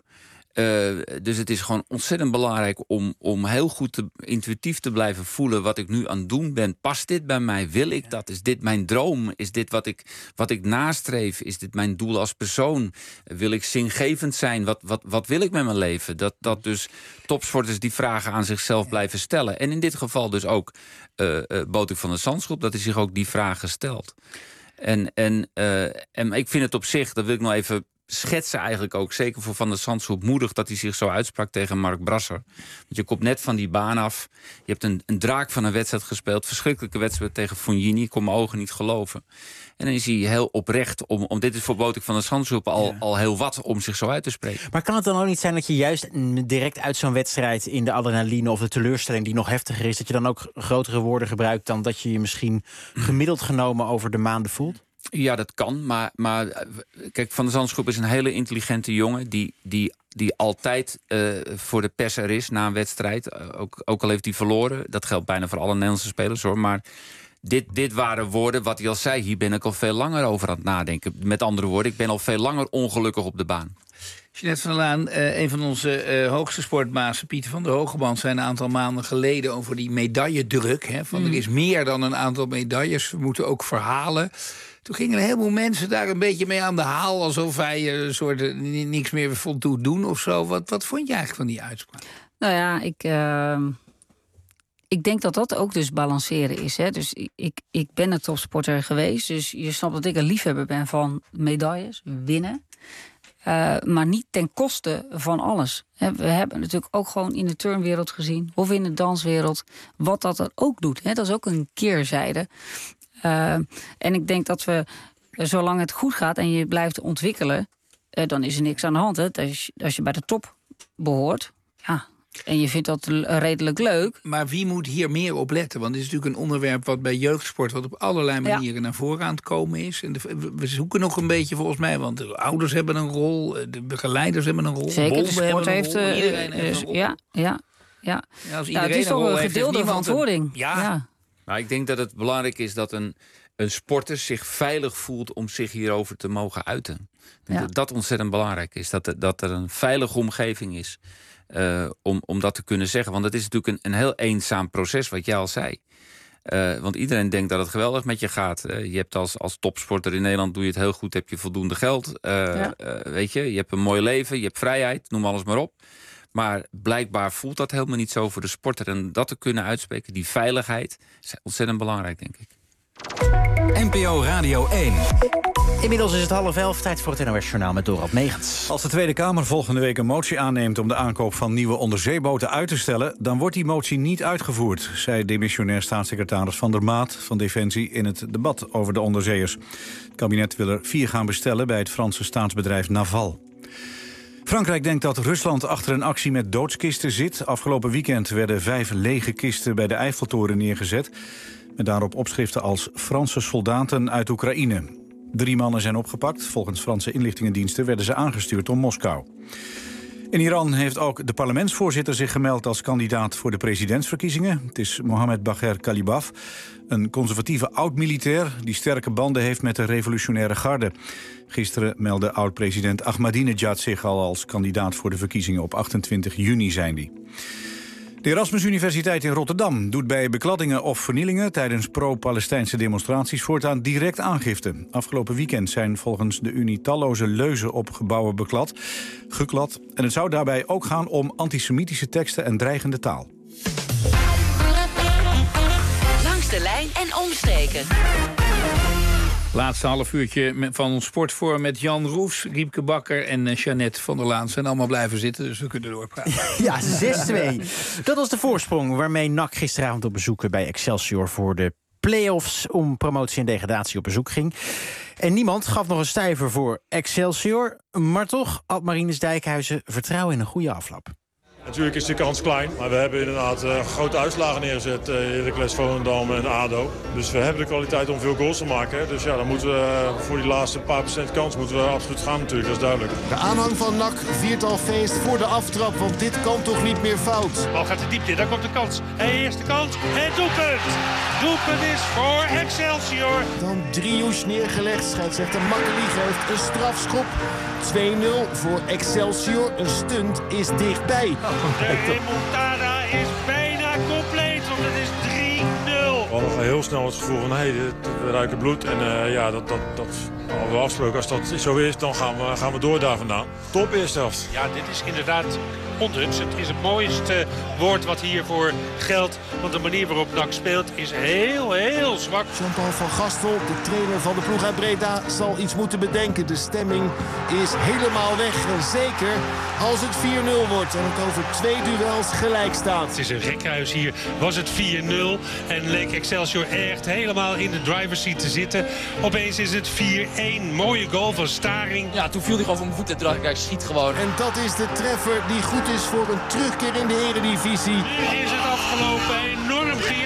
Dus het is gewoon ontzettend belangrijk om heel goed intuïtief te blijven voelen wat ik nu aan het doen ben. Past dit bij mij? Wil ik dat? Is dit mijn droom? Is dit wat ik nastreef? Is dit mijn doel als persoon? Wil ik zingevend zijn? Wat wil ik met mijn leven? Dat dus topsporters die vragen aan zichzelf blijven stellen. En in dit geval dus ook Botik van der Zandschulp, dat hij zich ook die vragen stelt. En ik vind het op zich, dat wil ik nog even schetsen eigenlijk ook, zeker voor Van der Zandschulp, moedig dat hij zich zo uitsprak tegen Mark Brasser. Want je komt net van die baan af. Je hebt een draak van een wedstrijd gespeeld. Verschrikkelijke wedstrijd tegen Fognini. Ik kon mijn ogen niet geloven. En dan is hij heel oprecht om dit is voor Botik van der Zandschulp al heel wat om zich zo uit te spreken. Maar kan het dan ook niet zijn dat je juist direct uit zo'n wedstrijd in de adrenaline of de teleurstelling die nog heftiger is, dat je dan ook grotere woorden gebruikt dan dat je je misschien gemiddeld genomen over de maanden voelt? Ja, dat kan. Maar kijk, Van der Zandschulp is een hele intelligente jongen... die altijd voor de pers er is na een wedstrijd. Ook al heeft hij verloren. Dat geldt bijna voor alle Nederlandse spelers, hoor. Maar dit waren woorden, wat hij al zei... hier ben ik al veel langer over aan het nadenken. Met andere woorden, ik ben al veel langer ongelukkig op de baan. Jeanette van der Laan, een van onze hoogste sportbazen... Pieter van der Hogeband, zei een aantal maanden geleden... over die medailledruk. Hè, van er is meer dan een aantal medailles. We moeten ook verhalen. Toen gingen een heleboel mensen daar een beetje mee aan de haal... alsof hij een soort niks meer vond toe doen of zo. Wat vond je eigenlijk van die uitspraak? Nou ja, ik denk dat dat ook dus balanceren is. Hè. Dus ik ben een topsporter geweest. Dus je snapt dat ik een liefhebber ben van medailles, winnen. Maar niet ten koste van alles. We hebben natuurlijk ook gewoon in de turnwereld gezien... of in de danswereld, wat dat er ook doet. Dat is ook een keerzijde. En ik denk dat we, zolang het goed gaat en je blijft ontwikkelen... dan is er niks aan de hand. Hè. Als je bij de top behoort... ja. En je vindt dat redelijk leuk. Maar wie moet hier meer op letten? Want dit is natuurlijk een onderwerp wat bij jeugdsport... wat op allerlei manieren naar voren aan het komen is. En we zoeken nog een beetje volgens mij... want de ouders hebben een rol, de begeleiders hebben een rol. Zeker, de sport heeft... iedereen heeft een rol. Ja, het is toch een gedeelde verantwoording. Ja. Nou, ik denk dat het belangrijk is dat een sporter zich veilig voelt... om zich hierover te mogen uiten. Dat ontzettend belangrijk is. Dat er een veilige omgeving is... om dat te kunnen zeggen. Want het is natuurlijk een heel eenzaam proces, wat jij al zei. Want iedereen denkt dat het geweldig met je gaat. Je hebt als topsporter in Nederland doe je het heel goed... heb je voldoende geld. Weet je hebt een mooi leven, je hebt vrijheid, noem alles maar op. Maar blijkbaar voelt dat helemaal niet zo voor de sporter. En dat te kunnen uitspreken, die veiligheid... is ontzettend belangrijk, denk ik. NPO Radio 1. Inmiddels is het 10:30, tijd voor het NOS-journaal met Dorald Megens. Als de Tweede Kamer volgende week een motie aanneemt... om de aankoop van nieuwe onderzeeboten uit te stellen... dan wordt die motie niet uitgevoerd... zei demissionair staatssecretaris Van der Maat van Defensie... in het debat over de onderzeeërs. Het kabinet wil er 4 gaan bestellen bij het Franse staatsbedrijf Naval. Frankrijk denkt dat Rusland achter een actie met doodskisten zit. Afgelopen weekend werden 5 lege kisten bij de Eiffeltoren neergezet... met daarop opschriften als Franse soldaten uit Oekraïne. 3 mannen zijn opgepakt. Volgens Franse inlichtingendiensten werden ze aangestuurd door Moskou. In Iran heeft ook de parlementsvoorzitter zich gemeld als kandidaat voor de presidentsverkiezingen. Het is Mohammed Bagher Kalibaf, een conservatieve oud-militair die sterke banden heeft met de revolutionaire garde. Gisteren meldde oud-president Ahmadinejad zich al als kandidaat voor de verkiezingen. Op 28 juni zijn die. De Erasmus Universiteit in Rotterdam doet bij bekladdingen of vernielingen tijdens pro-Palestijnse demonstraties voortaan direct aangifte. Afgelopen weekend zijn volgens de Unie talloze leuzen op gebouwen geklad. En het zou daarbij ook gaan om antisemitische teksten en dreigende taal. Langs de lijn en omstreken. Laatste half uurtje van ons sportforum met Jan Roefs, Riepke Bakker en Jeanette van der Laan. Zijn allemaal blijven zitten, dus we kunnen doorpraten. Ja, 6-2. Dat was de voorsprong waarmee NAC gisteravond op bezoek bij Excelsior voor de play-offs om promotie en degradatie op bezoek ging. En niemand gaf nog een stijver voor Excelsior, maar toch had Marinus Dijkhuizen vertrouwen in een goede afloop. Natuurlijk is de kans klein, maar we hebben inderdaad grote uitslagen neergezet. Heracles, Volendam en ADO. Dus we hebben de kwaliteit om veel goals te maken. Dus ja, dan moeten we voor die laatste paar procent kans moeten we absoluut gaan natuurlijk, dat is duidelijk. De aanhang van NAC viert al feest voor de aftrap, want dit kan toch niet meer fout. Bal gaat de diepte in, daar komt de kans. Eerste kans en doelpunt. Doelpunt is voor Excelsior. Dan Driehoes neergelegd, scheidsrechter Makkeli geeft een strafschop. 2-0 voor Excelsior, een stunt is dichtbij. De remontada is bijna compleet, want het is 3-0. We hadden heel snel het gevoel van, we ruiken bloed. En dat hadden we afgesproken. Als dat zo is, dan gaan we door daar vandaan. Top eerste helft. Ja, dit is inderdaad onthutst. Het is het mooiste woord wat hiervoor geldt. Want de manier waarop NAC speelt is heel, heel zwak. Jean-Paul van Gastel, de trainer van de ploeg uit Breda, zal iets moeten bedenken. De stemming is helemaal weg. En zeker als het 4-0 wordt en het over 2 duels gelijk staat. Het is een gekhuis hier. Was het 4-0 en leek Excelsior echt helemaal in de driver's seat te zitten. Opeens is het 4-1. Mooie goal van Staring. Ja, toen viel hij gewoon van mijn voet en toen dacht ik, schiet gewoon. En dat is de treffer die goed is voor een terugkeer in de Eredivisie. Nu is het afgelopen. Enorm gejuich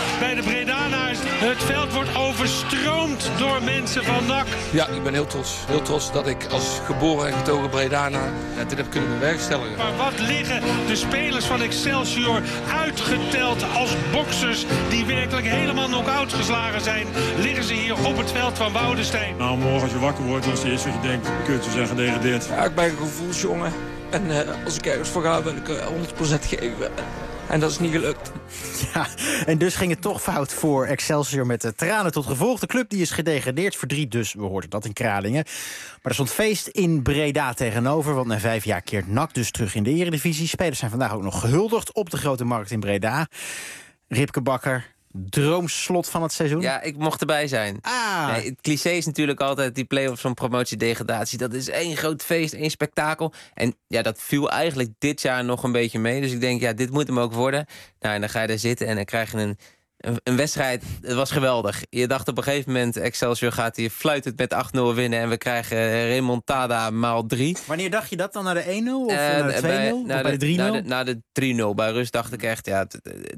bij de Bredanaars. Het veld wordt overstroomd door mensen van NAC. Ja, ik ben heel trots. Heel trots dat ik als geboren en getogen Bredana dit heb kunnen bewerkstelligen. Maar wat liggen de spelers van Excelsior uitgeteld als boksers die werkelijk helemaal knock-out geslagen zijn, liggen ze hier op het veld van Woudenstein. Nou, morgen als je wakker wordt, dan is het eerste wat je denkt, kut, we zijn gedegradeerd. Ja, ik ben een gevoelsjongen. En als ik ergens voor ga, wil ik 100% geven. En dat is niet gelukt. Ja, en dus ging het toch fout voor Excelsior met de tranen tot gevolg. De club die is gedegradeerd, verdriet dus, we hoorden dat in Kralingen. Maar er stond feest in Breda tegenover, want na 5 jaar keert NAC dus terug in de Eredivisie. Spelers zijn vandaag ook nog gehuldigd op de Grote Markt in Breda. Ripke Bakker, droomslot van het seizoen? Ja, ik mocht erbij zijn. Nee, het cliché is natuurlijk altijd die play-offs van promotie-degradatie. Dat is één groot feest, één spektakel. En ja, dat viel eigenlijk dit jaar nog een beetje mee. Dus ik denk, ja, dit moet hem ook worden. Nou, en dan ga je daar zitten en dan krijg je een wedstrijd. Het was geweldig. Je dacht op een gegeven moment, Excelsior gaat hier fluitend met 8-0 winnen en we krijgen remontada maal 3. Wanneer dacht je dat dan? Naar de 1-0 of naar de 2-0? Of bij de 3-0? Na de 3-0. Bij rust dacht ik echt, ja...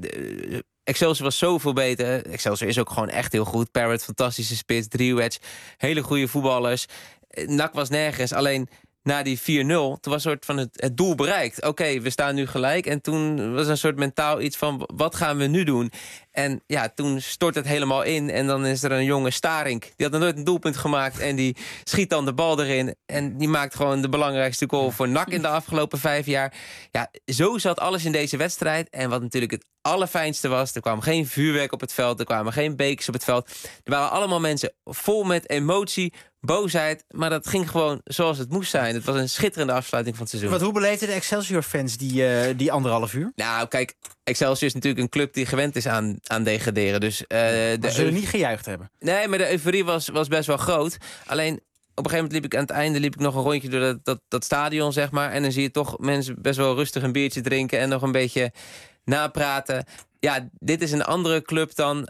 Excelsior was zoveel beter. Excelsior is ook gewoon echt heel goed. Parrott, fantastische spits. Driewedge, hele goede voetballers. NAC was nergens. Alleen na die 4-0, toen was een soort van het doel bereikt. Oké, we staan nu gelijk. En toen was een soort mentaal iets van, wat gaan we nu doen? En ja, toen stort het helemaal in. En dan is er een jonge Starink. Die had nog nooit een doelpunt gemaakt. En die schiet dan de bal erin. En die maakt gewoon de belangrijkste goal voor NAC in de afgelopen 5 jaar. Ja, zo zat alles in deze wedstrijd. En wat natuurlijk het allerfijnste was, er kwam geen vuurwerk op het veld. Er kwamen geen bekers op het veld. Er waren allemaal mensen vol met emotie, boosheid. Maar dat ging gewoon zoals het moest zijn. Het was een schitterende afsluiting van het seizoen. Hoe beleefden de Excelsior-fans die 1,5 uur? Nou, kijk, Excelsior is natuurlijk een club die gewend is aan degraderen. Dus, ze zullen niet gejuicht hebben. Nee, maar de euforie was best wel groot. Alleen, op een gegeven moment liep ik aan het einde nog een rondje door dat stadion, zeg maar. En dan zie je toch mensen best wel rustig een biertje drinken en nog een beetje napraten. Ja, dit is een andere club dan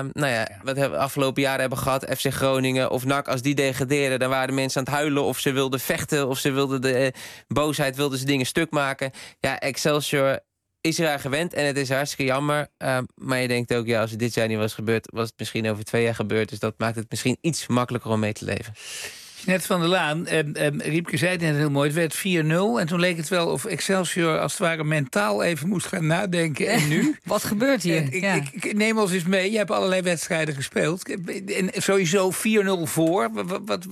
wat we afgelopen jaren hebben gehad. FC Groningen of NAC, als die degradeerden, dan waren de mensen aan het huilen of ze wilden vechten of ze wilden de boosheid, wilden ze dingen stuk maken. Ja, Excelsior is eraan gewend en het is hartstikke jammer. Maar je denkt ook, ja, als het dit jaar niet was gebeurd, was het misschien over 2 jaar gebeurd. Dus dat maakt het misschien iets makkelijker om mee te leven. Net van der Laan, Riepke zei het net heel mooi, het werd 4-0. En toen leek het wel of Excelsior als het ware mentaal even moest gaan nadenken. En nu? Wat gebeurt hier? Ik neem ons eens mee, je hebt allerlei wedstrijden gespeeld. En sowieso 4-0 voor. Wat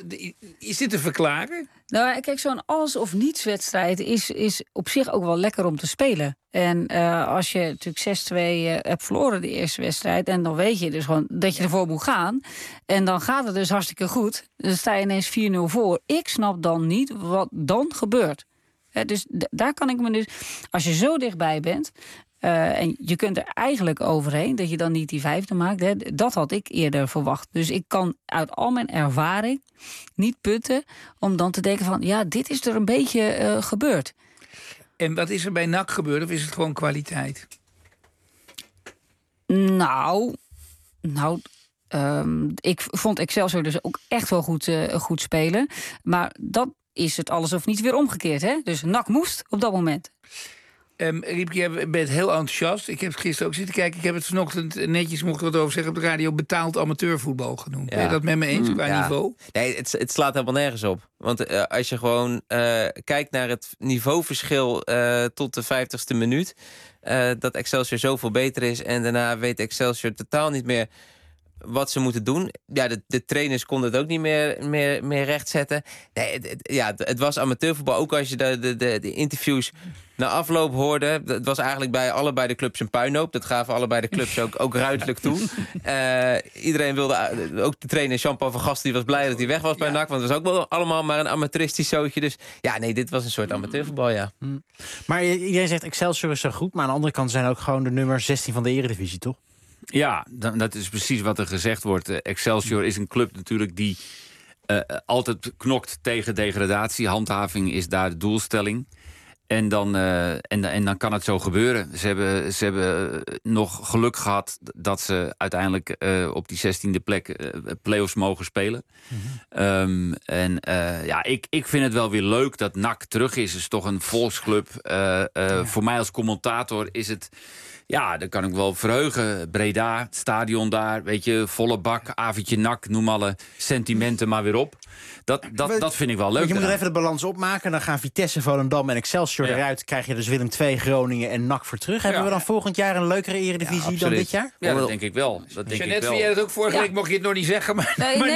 is dit te verklaren? Nou, kijk, zo'n alles of niets wedstrijd is op zich ook wel lekker om te spelen. En als je natuurlijk 6-2 hebt verloren de eerste wedstrijd, en dan weet je dus gewoon dat je ervoor moet gaan. En dan gaat het dus hartstikke goed. Dan sta je ineens 4-0 voor. Ik snap dan niet wat dan gebeurt. Dus daar kan ik me dus, als je zo dichtbij bent, en je kunt er eigenlijk overheen, dat je dan niet die 5e maakt. Dat had ik eerder verwacht. Dus ik kan uit al mijn ervaring niet putten om dan te denken van, ja, dit is er een beetje gebeurd. En wat is er bij NAC gebeurd, of is het gewoon kwaliteit? Nou, ik vond Excelsior dus ook echt wel goed spelen. Maar dan is het alles of niets weer omgekeerd, hè? Dus NAC moest op dat moment. Riepke, je bent heel enthousiast. Ik heb het gisteren ook zitten kijken. Ik heb het vanochtend netjes, mocht ik wat over zeggen, op de radio betaald amateurvoetbal genoemd. Ja. Ben je dat met me eens qua niveau? Nee, het slaat helemaal nergens op. Want als je gewoon kijkt naar het niveauverschil tot de 50ste minuut, dat Excelsior zoveel beter is en daarna weet Excelsior totaal niet meer wat ze moeten doen. Ja, de trainers konden het ook niet meer rechtzetten. Nee, het was amateurvoetbal. Ook als je de interviews na afloop hoorde. Het was eigenlijk bij allebei de clubs een puinhoop. Dat gaven allebei de clubs ook ruidelijk toe. Iedereen wilde, ook de trainer Jean-Paul van Gasten, die was blij dat hij weg was bij NAC. Want het was ook wel allemaal maar een amateuristisch zootje. Dus ja, nee, dit was een soort amateurvoetbal, ja. Maar iedereen zegt Excelsior is zo goed. Maar aan de andere kant zijn ook gewoon de nummer 16 van de Eredivisie, toch? Ja, dat is precies wat er gezegd wordt. Excelsior is een club natuurlijk die altijd knokt tegen degradatie. Handhaving is daar de doelstelling. En dan kan het zo gebeuren. Ze hebben nog geluk gehad dat ze uiteindelijk op die 16e plek play-offs mogen spelen. Ik vind het wel weer leuk dat NAC terug is. Het is toch een volksclub. Voor mij als commentator is het... Ja, daar kan ik wel verheugen. Breda, het stadion daar, weet je, volle bak, avondje NAC, noem alle sentimenten maar weer op. Dat vind ik wel leuk. Je moet er even de balans opmaken. Dan gaan Vitesse, Volendam en Excelsior eruit. Krijg je dus Willem II, Groningen en NAC voor terug. Hebben we dan volgend jaar een leukere eredivisie dan dit jaar? Ja, dat denk ik wel. Jeannette, vind jij dat ook? Vorige week mocht je het nog niet zeggen. Maar,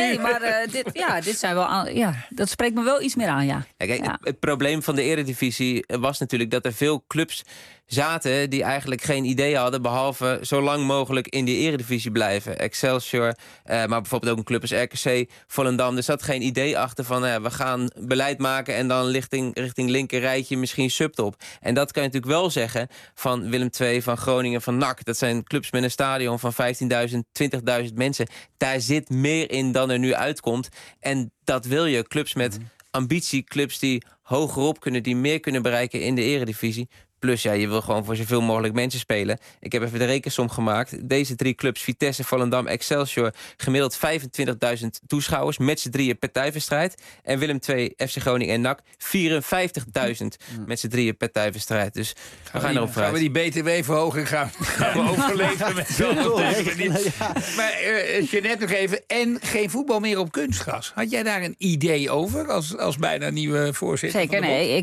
dit zijn wel... dat spreekt me wel iets meer aan, ja. Kijk, het probleem van de eredivisie was natuurlijk dat er veel clubs zaten die eigenlijk geen idee hadden, behalve zo lang mogelijk in die eredivisie blijven. Excelsior, maar bijvoorbeeld ook een club als RKC, Volendam. Er zat geen idee achter van we gaan beleid maken en dan richting linker rijtje misschien subtop. En dat kan je natuurlijk wel zeggen van Willem II, van Groningen, van NAC. Dat zijn clubs met een stadion van 15.000, 20.000 mensen. Daar zit meer in dan er nu uitkomt. En dat wil je. Clubs met ambitie, clubs die hogerop kunnen, die meer kunnen bereiken in de eredivisie. Plus, je wil gewoon voor zoveel mogelijk mensen spelen. Ik heb even de rekensom gemaakt. Deze 3 clubs, Vitesse, Volendam, Excelsior, gemiddeld 25.000 toeschouwers met z'n drieën partijverstrijd. En Willem II, FC Groningen en NAC 54.000 met z'n drieën partijverstrijd. Dus we gaan erop vooruit. Gaan we die BTW-verhoging gaan we overleven met zo'n Maar Jeannette nog even. En geen voetbal meer op kunstgras. Had jij daar een idee over als bijna nieuwe voorzitter? Zeker, nee.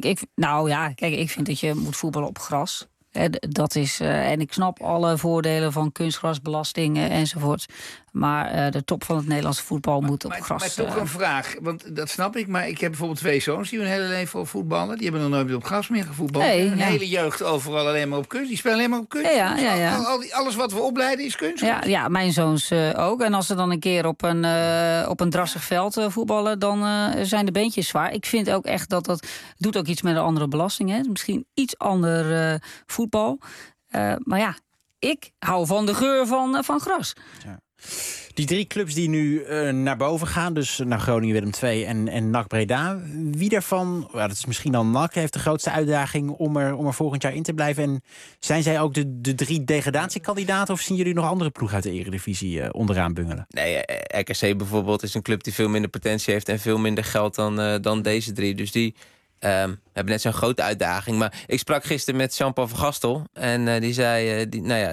Ik vind dat je moet voetballen op gras. Dat is, en ik snap alle voordelen van kunstgrasbelastingen enzovoort. Maar de top van het Nederlandse voetbal moet op gras. Maar toch een vraag, want dat snap ik. Maar ik heb bijvoorbeeld 2 zoons die hun hele leven al voetballen. Die hebben nog nooit op gras meer gevoetbald. Een hele jeugd overal alleen maar op kunst. Die spelen alleen maar op kunst. Alles wat we opleiden is kunst. Ja, mijn zoons ook. En als ze dan een keer op een drassig veld voetballen, dan zijn de beentjes zwaar. Ik vind ook echt dat doet ook iets met een andere belasting. Hè. Misschien iets ander voetbal. Maar ja, ik hou van de geur van gras. Ja. Die 3 clubs die nu naar boven gaan, dus naar Groningen, Willem II en NAC Breda. Wie daarvan, dat is misschien dan NAC, heeft de grootste uitdaging om er volgend jaar in te blijven? En zijn zij ook de 3 degradatiekandidaten of zien jullie nog andere ploegen uit de eredivisie onderaan bungelen? Nee, RKC bijvoorbeeld is een club die veel minder potentie heeft en veel minder geld dan deze 3. Dus die hebben net zo'n grote uitdaging. Maar ik sprak gisteren met Jean-Paul van Gastel. En die zei,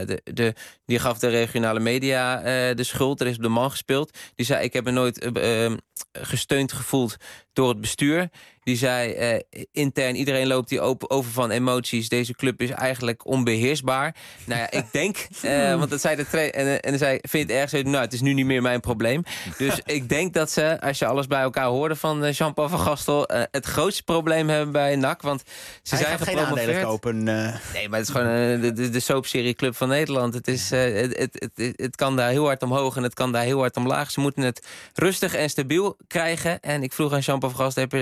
die gaf de regionale media de schuld. Er is op de man gespeeld. Die zei, ik heb me nooit gesteund gevoeld door het bestuur. Die zei, intern, iedereen loopt hier over van emoties. Deze club is eigenlijk onbeheersbaar. Nou ja, ik denk, want dat zei de trainer. En hij zei, vind je het erg? Nou, het is nu niet meer mijn probleem. Dus ik denk dat ze, als je alles bij elkaar hoorde van Jean-Paul van Gastel, het grootste probleem hebben bij NAC. Want ze zijn geen aandelen kopen. Nee, maar het is gewoon de soapserie club van Nederland. Het is, het kan daar heel hard omhoog en het kan daar heel hard omlaag. Ze moeten het rustig en stabiel krijgen. En ik vroeg aan Jean-Paul van Gastel,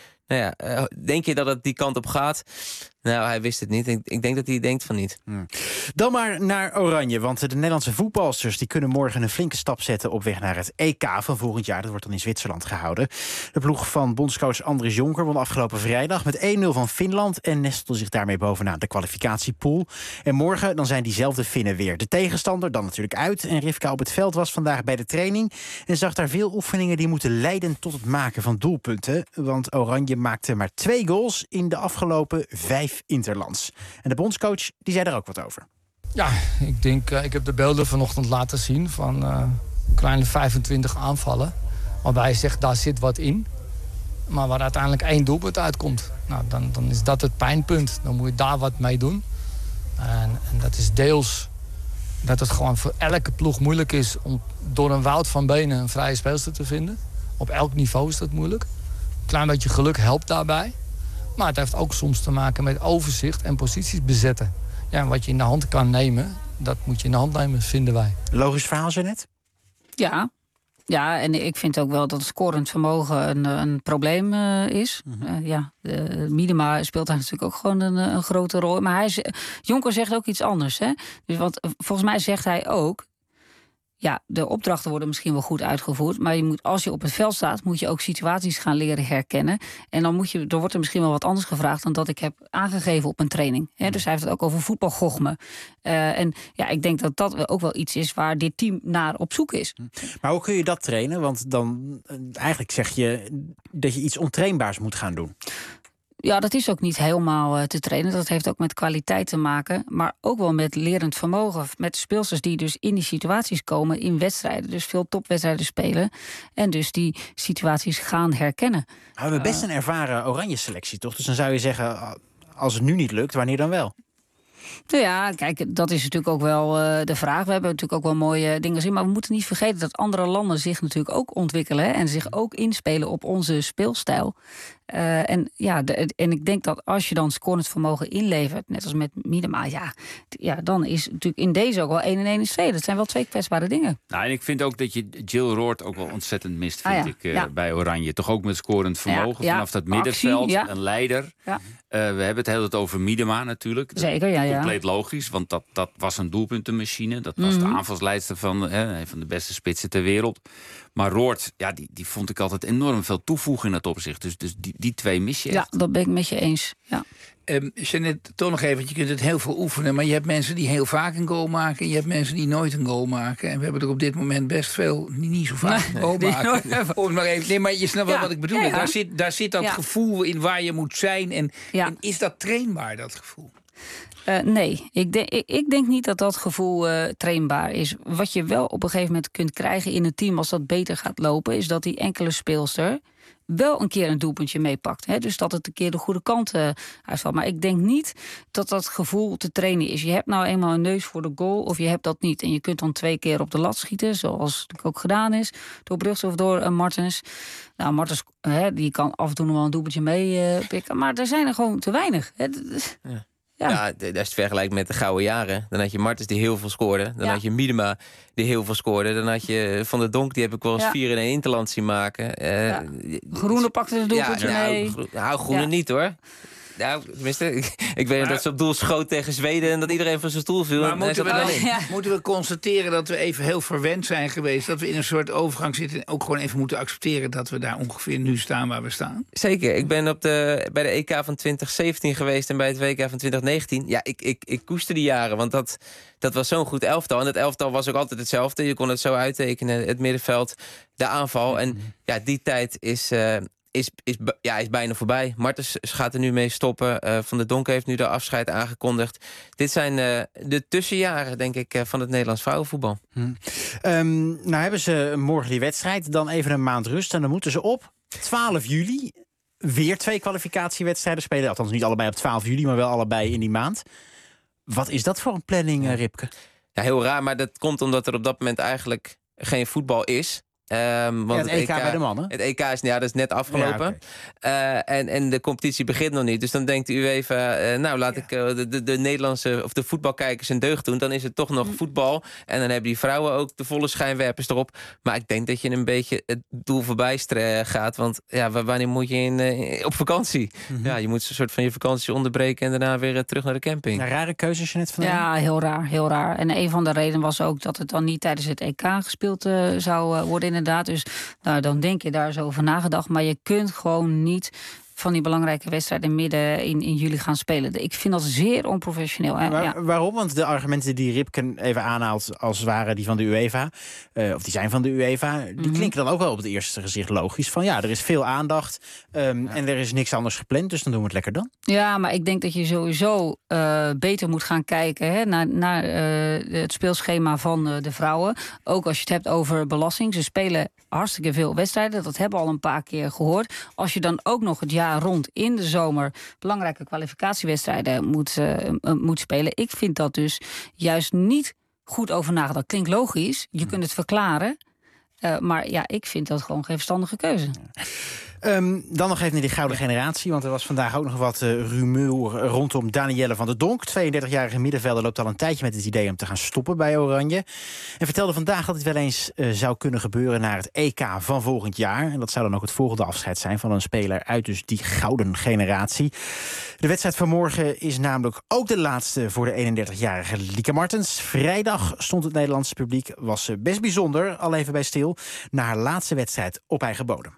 denk je dat het die kant op gaat? Nou, hij wist het niet. Ik denk dat hij denkt van niet. Dan maar naar Oranje, want de Nederlandse voetbalsters die kunnen morgen een flinke stap zetten op weg naar het EK van volgend jaar. Dat wordt dan in Zwitserland gehouden. De ploeg van bondscoach Andries Jonker won afgelopen vrijdag met 1-0 van Finland en nestelde zich daarmee bovenaan de kwalificatiepool. En morgen dan zijn diezelfde Finnen weer de tegenstander, dan natuurlijk uit. En Rivka op het veld was vandaag bij de training en zag daar veel oefeningen die moeten leiden tot het maken van doelpunten. Want Oranje maakte maar 2 goals in de afgelopen 5 interlands. En de bondscoach die zei daar ook wat over. Ja, ik denk, ik heb de beelden vanochtend laten zien van kleine 25 aanvallen. Waarbij hij zegt, daar zit wat in. Maar waar uiteindelijk 1 doelpunt uitkomt. Nou, dan is dat het pijnpunt. Dan moet je daar wat mee doen. En dat is deels dat het gewoon voor elke ploeg moeilijk is om door een woud van benen een vrije speelster te vinden. Op elk niveau is dat moeilijk. Een klein beetje geluk helpt daarbij. Maar het heeft ook soms te maken met overzicht en posities bezetten. Ja, en wat je in de hand kan nemen, dat moet je in de hand nemen, vinden wij. Logisch verhaal, Jeannette? Ja, en ik vind ook wel dat het scorend vermogen een probleem is. Miedema speelt daar natuurlijk ook gewoon een grote rol. Maar Jonker zegt ook iets anders. Hè? Dus want volgens mij zegt hij ook, ja, de opdrachten worden misschien wel goed uitgevoerd, maar als je op het veld staat, moet je ook situaties gaan leren herkennen. En dan wordt er misschien wel wat anders gevraagd dan dat ik heb aangegeven op een training. Dus hij heeft het ook over voetbalgochme. En ja, ik denk dat dat ook wel iets is waar dit team naar op zoek is. Maar hoe kun je dat trainen? Want dan eigenlijk zeg je dat je iets ontrainbaars moet gaan doen. Ja, dat is ook niet helemaal te trainen. Dat heeft ook met kwaliteit te maken. Maar ook wel met lerend vermogen. Met speelsters die dus in die situaties komen in wedstrijden. Dus veel topwedstrijden spelen. En dus die situaties gaan herkennen. We hebben best een ervaren oranje selectie, toch? Dus dan zou je zeggen, als het nu niet lukt, wanneer dan wel? Nou ja, kijk, dat is natuurlijk ook wel de vraag. We hebben natuurlijk ook wel mooie dingen gezien. Maar we moeten niet vergeten dat andere landen zich natuurlijk ook ontwikkelen. Hè, en zich ook inspelen op onze speelstijl. En ik denk dat als je dan scorend vermogen inlevert, net als met Miedema, ja, dan is natuurlijk in deze ook wel 1 en 1 is 2. Dat zijn wel 2 kwetsbare dingen. Nou, en ik vind ook dat je Jill Roord ook wel ontzettend mist, vind ik, bij Oranje. Toch ook met scorend vermogen vanaf dat middenveld, een leider. Ja. We hebben het heel over Miedema natuurlijk. Zeker, ja. Compleet logisch, want dat was een doelpuntenmachine. Dat was de aanvalsleidster van een van de beste spitsen ter wereld. Maar Roord, ja, die vond ik altijd enorm veel toevoegen in dat opzicht. Dus die 2 mis je echt. Ja, dat ben ik met je eens. Ja. Jeanette, toch nog even, want je kunt het heel veel oefenen. Maar je hebt mensen die heel vaak een goal maken. En je hebt mensen die nooit een goal maken. En we hebben er op dit moment best veel die niet zo vaak een goal maken. Maar je snapt wel wat ik bedoel. Ja. Daar zit dat gevoel in waar je moet zijn. En is dat trainbaar, dat gevoel? Nee, ik denk niet dat dat gevoel trainbaar is. Wat je wel op een gegeven moment kunt krijgen in een team als dat beter gaat lopen, is dat die enkele speelster wel een keer een doelpuntje meepakt. Hè? Dus dat het een keer de goede kant uitvalt. Maar ik denk niet dat dat gevoel te trainen is. Je hebt nou eenmaal een neus voor de goal of je hebt dat niet. En je kunt dan 2 keer op de lat schieten, zoals natuurlijk ook gedaan is, door Brugge of door Martens. Nou, Martens die kan af en toe nog wel een doelpuntje meepikken. Maar er zijn er gewoon te weinig. Ja, dat is het vergelijk met de gouden jaren. Dan had je Martens die heel veel scoorde. Dan had je Miedema die heel veel scoorde. Dan had je Van der Donk, die heb ik wel eens 4 in 1 interland zien maken. Groene pakte de doelpuntje mee. Groene niet hoor. Nou, tenminste, ik weet dat ze op doel schoot tegen Zweden en dat iedereen van zijn stoel viel. Maar moeten we constateren dat we even heel verwend zijn geweest, dat we in een soort overgang zitten en ook gewoon even moeten accepteren dat we daar ongeveer nu staan waar we staan? Zeker. Ik ben bij de EK van 2017 geweest en bij het WK van 2019. Ja, ik koester die jaren, want dat was zo'n goed elftal. En het elftal was ook altijd hetzelfde. Je kon het zo uittekenen, het middenveld, de aanval. En ja, die tijd is bijna voorbij. Martens gaat er nu mee stoppen. Van der Donk heeft nu de afscheid aangekondigd. Dit zijn de tussenjaren, denk ik, van het Nederlands vrouwenvoetbal. Nou hebben ze morgen die wedstrijd, dan even een maand rust. En dan moeten ze op 12 juli weer 2 kwalificatiewedstrijden spelen. Althans niet allebei op 12 juli, maar wel allebei in die maand. Wat is dat voor een planning, Ripke? Ja, heel raar, maar dat komt omdat er op dat moment eigenlijk geen voetbal is. Want het EK bij de mannen? Het EK is, dat is net afgelopen. Ja, okay. En de competitie begint nog niet. Dus dan denkt de UEFA, laat ik de Nederlandse of de voetbalkijkers een deugd doen. Dan is het toch nog voetbal. En dan hebben die vrouwen ook de volle schijnwerpers erop. Maar ik denk dat je een beetje het doel voorbij gaat. Want wanneer moet je op vakantie? Ja, je moet een soort van je vakantie onderbreken en daarna weer terug naar de camping. Een rare keuze, Jeanette van der Ja, heel raar, heel raar. En een van de redenen was ook dat het dan niet tijdens het EK gespeeld zou worden inderdaad. Dus dan denk je daar zo over nagedacht. Maar je kunt gewoon niet van die belangrijke wedstrijden midden in juli gaan spelen. Ik vind dat zeer onprofessioneel. Waarom? Want de argumenten die Ripke even aanhaalt als waren die van de UEFA, of die zijn van de UEFA, die klinken dan ook wel op het eerste gezicht logisch. Van er is veel aandacht en er is niks anders gepland, dus dan doen we het lekker dan. Ja, maar ik denk dat je sowieso beter moet gaan kijken naar het speelschema van de vrouwen. Ook als je het hebt over belasting. Ze spelen hartstikke veel wedstrijden, dat hebben we al een paar keer gehoord. Als je dan ook nog het jaar rond in de zomer belangrijke kwalificatiewedstrijden moet spelen. Ik vind dat dus juist niet goed over nagedacht. Klinkt logisch, je kunt het verklaren. Maar ik vind dat gewoon geen verstandige keuze. Dan nog even naar die gouden generatie. Want er was vandaag ook nog wat rumeur rondom Danielle van der Donk. 32-jarige middenvelder loopt al een tijdje met het idee om te gaan stoppen bij Oranje. En vertelde vandaag dat het wel eens zou kunnen gebeuren naar het EK van volgend jaar. En dat zou dan ook het volgende afscheid zijn van een speler uit dus die gouden generatie. De wedstrijd van morgen is namelijk ook de laatste voor de 31-jarige Lieke Martens. Vrijdag stond het Nederlandse publiek, was best bijzonder, al even bij stil, na haar laatste wedstrijd op eigen bodem.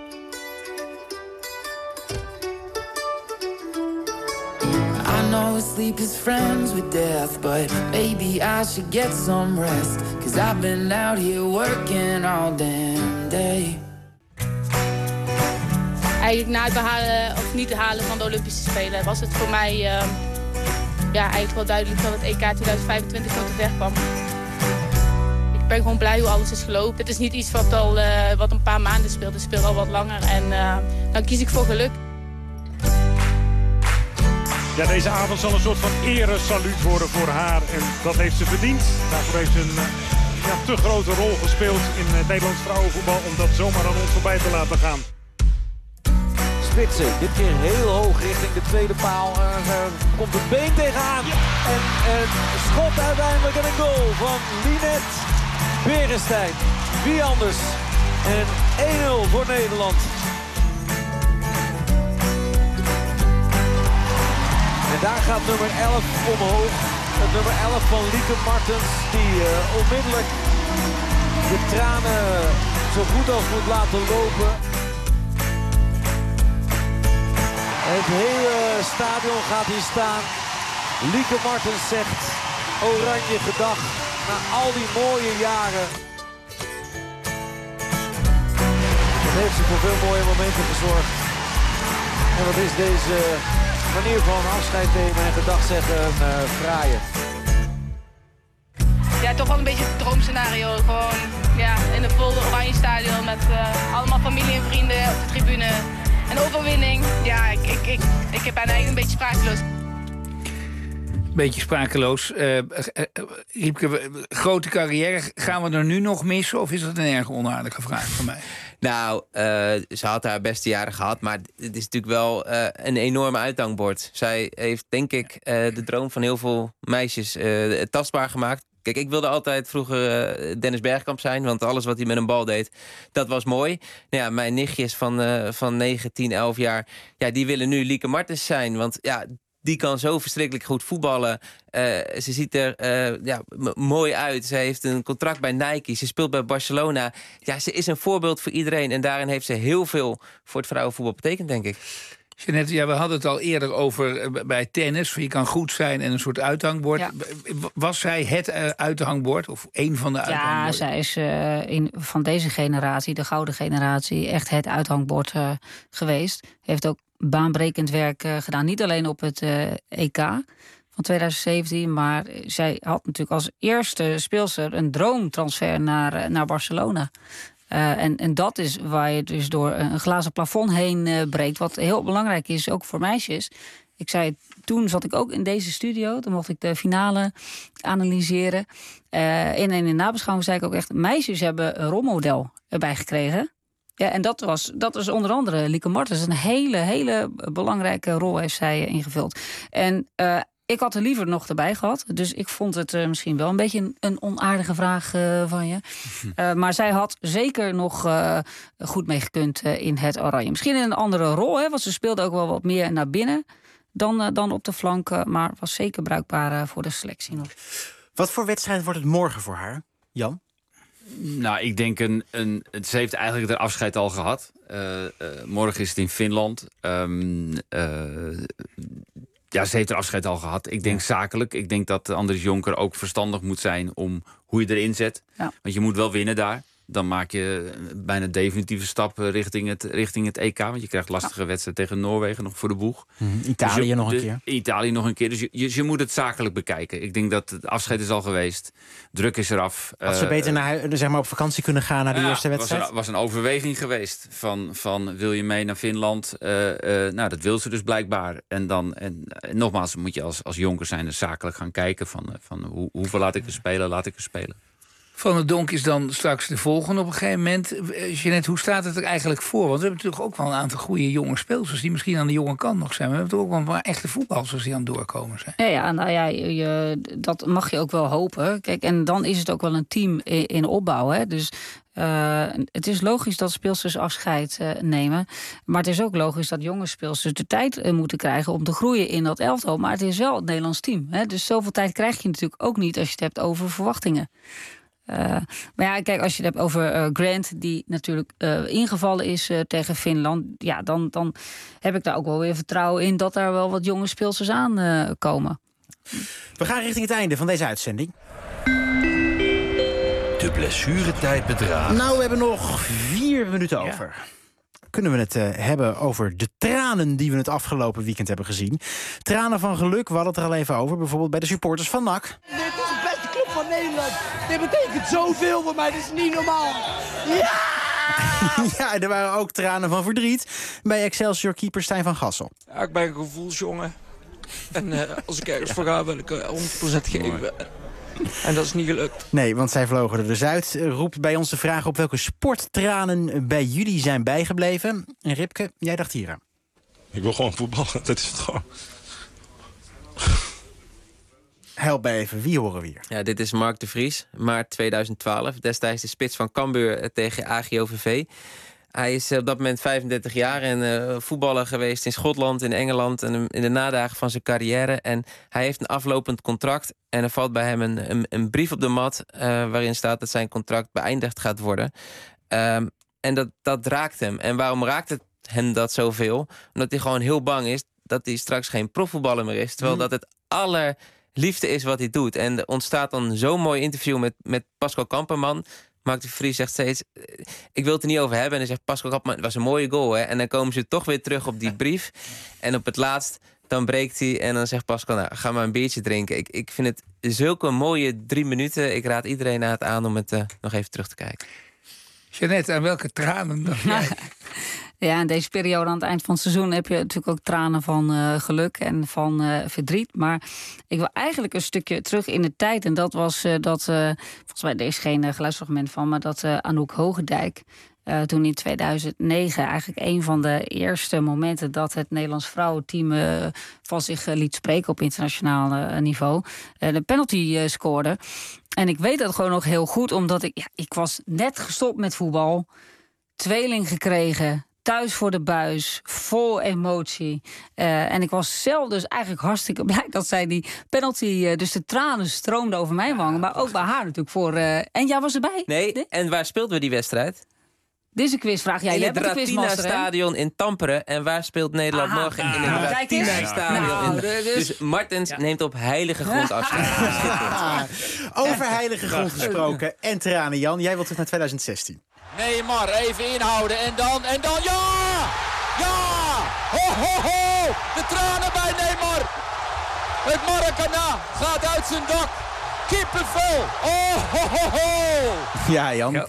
I know sleep is friends with death, but maybe I should get some rest, 'cause I've been out here working all damn day. Eigenlijk na het behalen of niet halen van de Olympische Spelen was het voor mij eigenlijk wel duidelijk dat het EK 2025 zo te ver kwam. Ik ben gewoon blij hoe alles is gelopen. Het is niet iets wat een paar maanden speelt. Het speelt al wat langer en dan kies ik voor geluk. Ja, deze avond zal een soort van eresaluut worden voor haar. En dat heeft ze verdiend. Daarvoor heeft ze een te grote rol gespeeld in het Nederlands vrouwenvoetbal om dat zomaar aan ons voorbij te laten gaan. Spitsen, dit keer heel hoog richting de tweede paal. Komt het been tegenaan. Ja. En een schot uiteindelijk en een goal van Linette Beresteyn. Wie anders? En 1-0 voor Nederland. En daar gaat nummer 11 omhoog. Het nummer 11 van Lieke Martens. Die onmiddellijk de tranen zo goed als moet laten lopen. Het hele stadion gaat hier staan. Lieke Martens zegt Oranje gedag na al die mooie jaren. Dat heeft ze voor veel mooie momenten gezorgd. En wat is deze manier van afscheid nemen en gedag zeggen een fraaie. Ja, toch wel een beetje het droomscenario. Gewoon in het volle Oranje stadion met allemaal familie en vrienden op de tribune. Een overwinning, ja, ik ben eigenlijk een beetje sprakeloos. Beetje sprakeloos. Riepke, grote carrière, gaan we er nu nog missen? Of is dat een erg onaardige vraag van mij? Nou, ze had haar beste jaren gehad, maar het is natuurlijk wel een enorme uithangbord. Zij heeft, denk ik, de droom van heel veel meisjes tastbaar gemaakt. Kijk, ik wilde altijd vroeger Dennis Bergkamp zijn, want alles wat hij met een bal deed, dat was mooi. Nou ja, mijn nichtjes van 9, 10, 11 jaar, ja, die willen nu Lieke Martens zijn, want ja, die kan zo verschrikkelijk goed voetballen. Ze ziet er mooi uit. Ze heeft een contract bij Nike. Ze speelt bij Barcelona. Ja, ze is een voorbeeld voor iedereen. En daarin heeft ze heel veel voor het vrouwenvoetbal betekend, denk ik. Jeanette, ja, we hadden het al eerder over bij tennis. Je kan goed zijn en een soort uithangbord. Ja. Was zij het uithangbord? Of één van de uithangborden? Ja, zij is van deze generatie, de gouden generatie, echt het uithangbord geweest. Heeft ook baanbrekend werk gedaan. Niet alleen op het EK van 2017, maar zij had natuurlijk als eerste speelster een droomtransfer naar Barcelona. En dat is waar je dus door een glazen plafond heen breekt. Wat heel belangrijk is, ook voor meisjes. Ik zei, toen zat ik ook in deze studio. Dan mocht ik de finale analyseren. In de nabeschouwing zei ik ook echt, meisjes hebben een rolmodel erbij gekregen. Ja, en dat is onder andere Lieke Martens. Een hele belangrijke rol heeft zij ingevuld. En ik had er liever nog erbij gehad. Dus ik vond het misschien wel een beetje een onaardige vraag van je. Maar zij had zeker nog goed meegekund in het Oranje. Misschien in een andere rol, hè, want ze speelde ook wel wat meer naar binnen dan op de flanken. Maar was zeker bruikbaar voor de selectie nog. Wat voor wedstrijd wordt het morgen voor haar, Jan? Nou, ik denk ze heeft eigenlijk het afscheid al gehad. Morgen is het in Finland. Ja, ze heeft er afscheid al gehad. Ik denk zakelijk. Ik denk dat Andries Jonker ook verstandig moet zijn om hoe je erin zet. Ja. Want je moet wel winnen daar. Dan maak je bijna definitieve stap richting het EK. Want je krijgt lastige wedstrijden tegen Noorwegen nog voor de boeg. Italië nog een keer. Italië nog een keer. Dus je moet het zakelijk bekijken. Ik denk dat het afscheid is al geweest. Druk is eraf. Had ze beter op vakantie kunnen gaan naar de eerste wedstrijd? Was een overweging geweest. Van wil je mee naar Finland? Nou, dat wil ze dus blijkbaar. En nogmaals, moet je als jonker zijn zakelijk gaan kijken. Van hoeveel laat ik er spelen? Van der Donk is dan straks de volgende op een gegeven moment. Jeanette, hoe staat het er eigenlijk voor? Want we hebben natuurlijk ook wel een aantal goede jonge speelsters... die misschien aan de jonge kant nog zijn. Maar we hebben toch ook wel een paar echte voetballers die aan het doorkomen zijn. Ja, nou ja, dat mag je ook wel hopen. Kijk, en dan is het ook wel een team in opbouw. Hè? Dus het is logisch dat speelsters afscheid nemen. Maar het is ook logisch dat jonge speelsters de tijd moeten krijgen... om te groeien in dat elftal. Maar het is wel het Nederlands team. Hè? Dus zoveel tijd krijg je natuurlijk ook niet... als je het hebt over verwachtingen. Maar ja, kijk, als je het hebt over Grant... die natuurlijk ingevallen is tegen Finland... ja, dan heb ik daar ook wel weer vertrouwen in... dat daar wel wat jonge speelsters aan komen. We gaan richting het einde van deze uitzending. De blessuretijd bedraagt. Nou, we hebben nog 4 minuten over. Kunnen we het hebben over de tranen die we het afgelopen weekend hebben gezien. Tranen van geluk, we hadden het er al even over. Bijvoorbeeld bij de supporters van NAC. Dit is de beste club van Nederland. Dit betekent zoveel voor mij, dit is niet normaal. Ja! Ja, er waren ook tranen van verdriet bij Excelsior-keeper Stijn van Gassel. Ja, ik ben een gevoelsjongen. En als ik ergens voor ga, wil ik 100% geven. En dat is niet gelukt. Nee, want zij vlogen er dus uit. Roept bij ons de vraag op welke sporttranen bij jullie zijn bijgebleven. En Ripke, jij dacht hier aan. Ik wil gewoon voetballen, dat is het gewoon. Help mij even, wie horen we hier? Ja, dit is Mark de Vries, maart 2012. Destijds de spits van Cambuur tegen AGOVV. Hij is op dat moment 35 jaar en voetballer geweest in Schotland, in Engeland... en in de nadagen van zijn carrière. En hij heeft een aflopend contract en er valt bij hem een brief op de mat... waarin staat dat zijn contract beëindigd gaat worden. En dat raakt hem. En waarom raakt het hem dat zoveel? Omdat hij gewoon heel bang is dat hij straks geen profvoetballer meer is. Terwijl dat het allerliefste is wat hij doet. En er ontstaat dan zo'n mooi interview met Pascal Kamperman... Mark de Vries zegt steeds, ik wil het er niet over hebben. En dan zegt Pascal Kamperman, het was een mooie goal. Hè? En dan komen ze toch weer terug op die brief. En op het laatst, dan breekt hij. En dan zegt Pascal, nou, ga maar een biertje drinken. Ik vind het zulke mooie 3 minuten. Ik raad iedereen aan het aan om het nog even terug te kijken. Jeanette, aan welke tranen dacht jij? Ja, in deze periode aan het eind van het seizoen... heb je natuurlijk ook tranen van geluk en van verdriet. Maar ik wil eigenlijk een stukje terug in de tijd. En dat was volgens mij, er is geen geluidsfragment van... maar dat Anouk Hogendijk toen in 2009... eigenlijk een van de eerste momenten... dat het Nederlands vrouwenteam van zich liet spreken op internationaal niveau... de penalty scoorde. En ik weet dat gewoon nog heel goed, omdat ik was net gestopt met voetbal... tweeling gekregen... thuis voor de buis, vol emotie. En ik was zelf dus eigenlijk hartstikke blij dat zij die penalty... dus de tranen stroomden over mijn wangen, maar ook bij haar natuurlijk. En jij was erbij? Nee, en waar speelden we die wedstrijd? Dit is een quizvraag. In het Ratina-stadion in Tampere. En waar speelt Nederland morgen? In het Ratina-stadion. Dus Martens neemt op heilige grond afstand. Over heilige grond gesproken en tranen, Jan. Jij wilt terug naar 2016. Neymar even inhouden en dan, ja! Ja! Ho, ho, ho! De tranen bij Neymar! Het Maracana gaat uit zijn dak. Kippenvel! Oh, ho, ho, ho! Ja, Jan. Ja.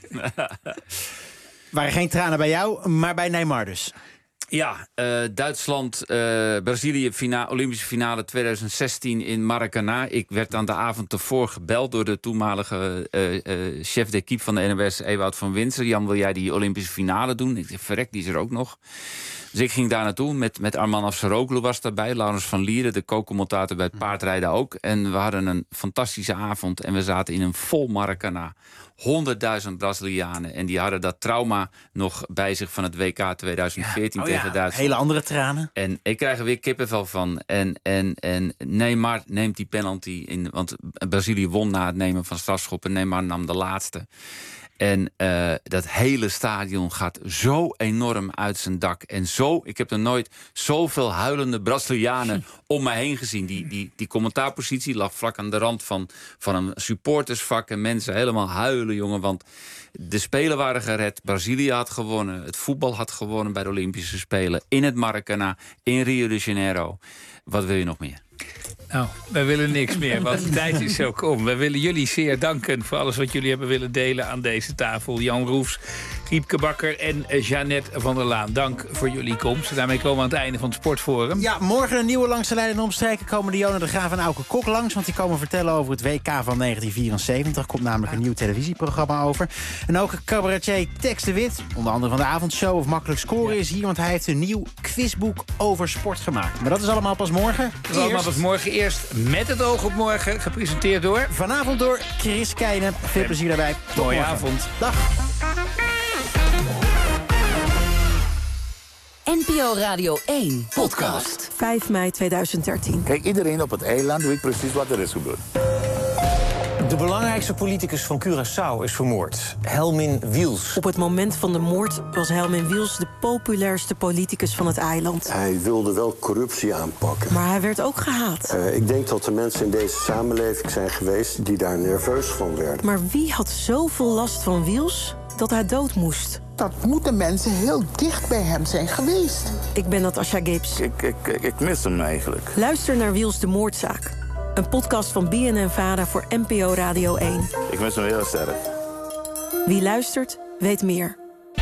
Waren geen tranen bij jou, maar bij Neymar dus. Ja, Duitsland, Brazilië, Olympische finale 2016 in Maracanã. Ik werd aan de avond ervoor gebeld door de toenmalige chef d'équipe van de NOS, Ewout van Winsen. Jan, wil jij die Olympische finale doen? Ik zei, verrek, die is er ook nog. Dus ik ging daar naartoe, met Arman Afsaroglu was daarbij, Laurens van Lieren, de co-commentator bij het paardrijden ook. En we hadden een fantastische avond en we zaten in een vol Maracanã. 100.000 Brazilianen. En die hadden dat trauma nog bij zich van het WK 2014 tegen Duitsland. Hele andere tranen. En ik krijg er weer kippenvel van. En Neymar neemt die penalty in. Want Brazilië won na het nemen van strafschoppen. Neymar nam de laatste. En dat hele stadion gaat zo enorm uit zijn dak. En ik heb er nooit zoveel huilende Brazilianen om mij heen gezien. Die commentaarpositie lag vlak aan de rand van een supportersvak. En mensen helemaal huilen, jongen. Want de Spelen waren gered. Brazilië had gewonnen. Het voetbal had gewonnen bij de Olympische Spelen. In het Maracanã, in Rio de Janeiro. Wat wil je nog meer? Nou, wij willen niks meer, want de tijd is zo om. Wij willen jullie zeer danken voor alles wat jullie hebben willen delen aan deze tafel. Jan Roefs, Giepke Bakker en Jeannette van der Laan. Dank voor jullie komst. Daarmee komen we aan het einde van het Sportforum. Ja, morgen een nieuwe Langs de Lijn en Omstreken komen de Jona de Graaf en Auke Kok langs. Want die komen vertellen over het WK van 1974. Er komt namelijk een nieuw televisieprogramma over. En ook cabaretier Tex de Wit, onder andere van de avondshow of Makkelijk Scoren, is hier. Want hij heeft een nieuw quizboek over sport gemaakt. Maar dat is allemaal pas morgen. Dat is allemaal pas morgen. Eerst Met het oog op morgen, gepresenteerd door... Vanavond door Chris Keijnen. Veel plezier daarbij. Mooie avond. Dag. NPO Radio 1 podcast. 5 mei 2013. Kijk, iedereen op het eiland weet precies wat er is gebeurd. De belangrijkste politicus van Curaçao is vermoord. Helmin Wiels. Op het moment van de moord was Helmin Wiels de populairste politicus van het eiland. Hij wilde wel corruptie aanpakken. Maar hij werd ook gehaat. Ik denk dat er mensen in deze samenleving zijn geweest die daar nerveus van werden. Maar wie had zoveel last van Wiels dat hij dood moest? Dat moeten mensen heel dicht bij hem zijn geweest. Ik ben Natasja Gibbs. Ik mis hem eigenlijk. Luister naar Wiels de moordzaak. Een podcast van BNN-Vara voor NPO Radio 1. Ik mis hem heel sterk. Wie luistert, weet meer.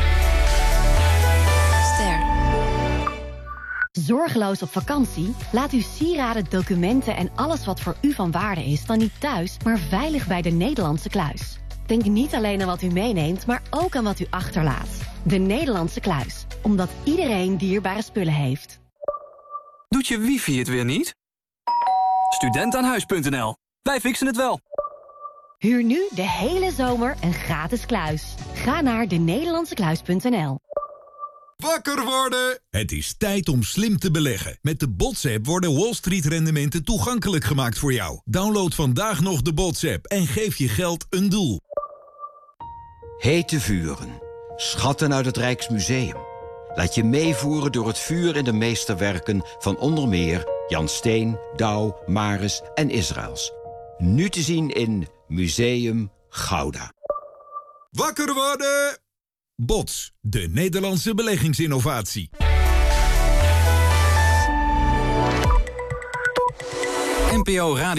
Ster. Zorgeloos op vakantie? Laat uw sieraden, documenten en alles wat voor u van waarde is dan niet thuis, maar veilig bij de Nederlandse Kluis. Denk niet alleen aan wat u meeneemt, maar ook aan wat u achterlaat. De Nederlandse Kluis. Omdat iedereen dierbare spullen heeft. Doet je wifi het weer niet? Studentaanhuis.nl. Wij fixen het wel. Huur nu de hele zomer een gratis kluis. Ga naar denederlandsekluis.nl. Wakker worden! Het is tijd om slim te beleggen. Met de BOTS-app worden Wall Street rendementen toegankelijk gemaakt voor jou. Download vandaag nog de BOTS-app en geef je geld een doel. Hete vuren. Schatten uit het Rijksmuseum. Laat je meevoeren door het vuur in de meesterwerken van onder meer Jan Steen, Douw, Maris en Israëls. Nu te zien in Museum Gouda. Wakker worden! BOTS, de Nederlandse beleggingsinnovatie. NPO Radio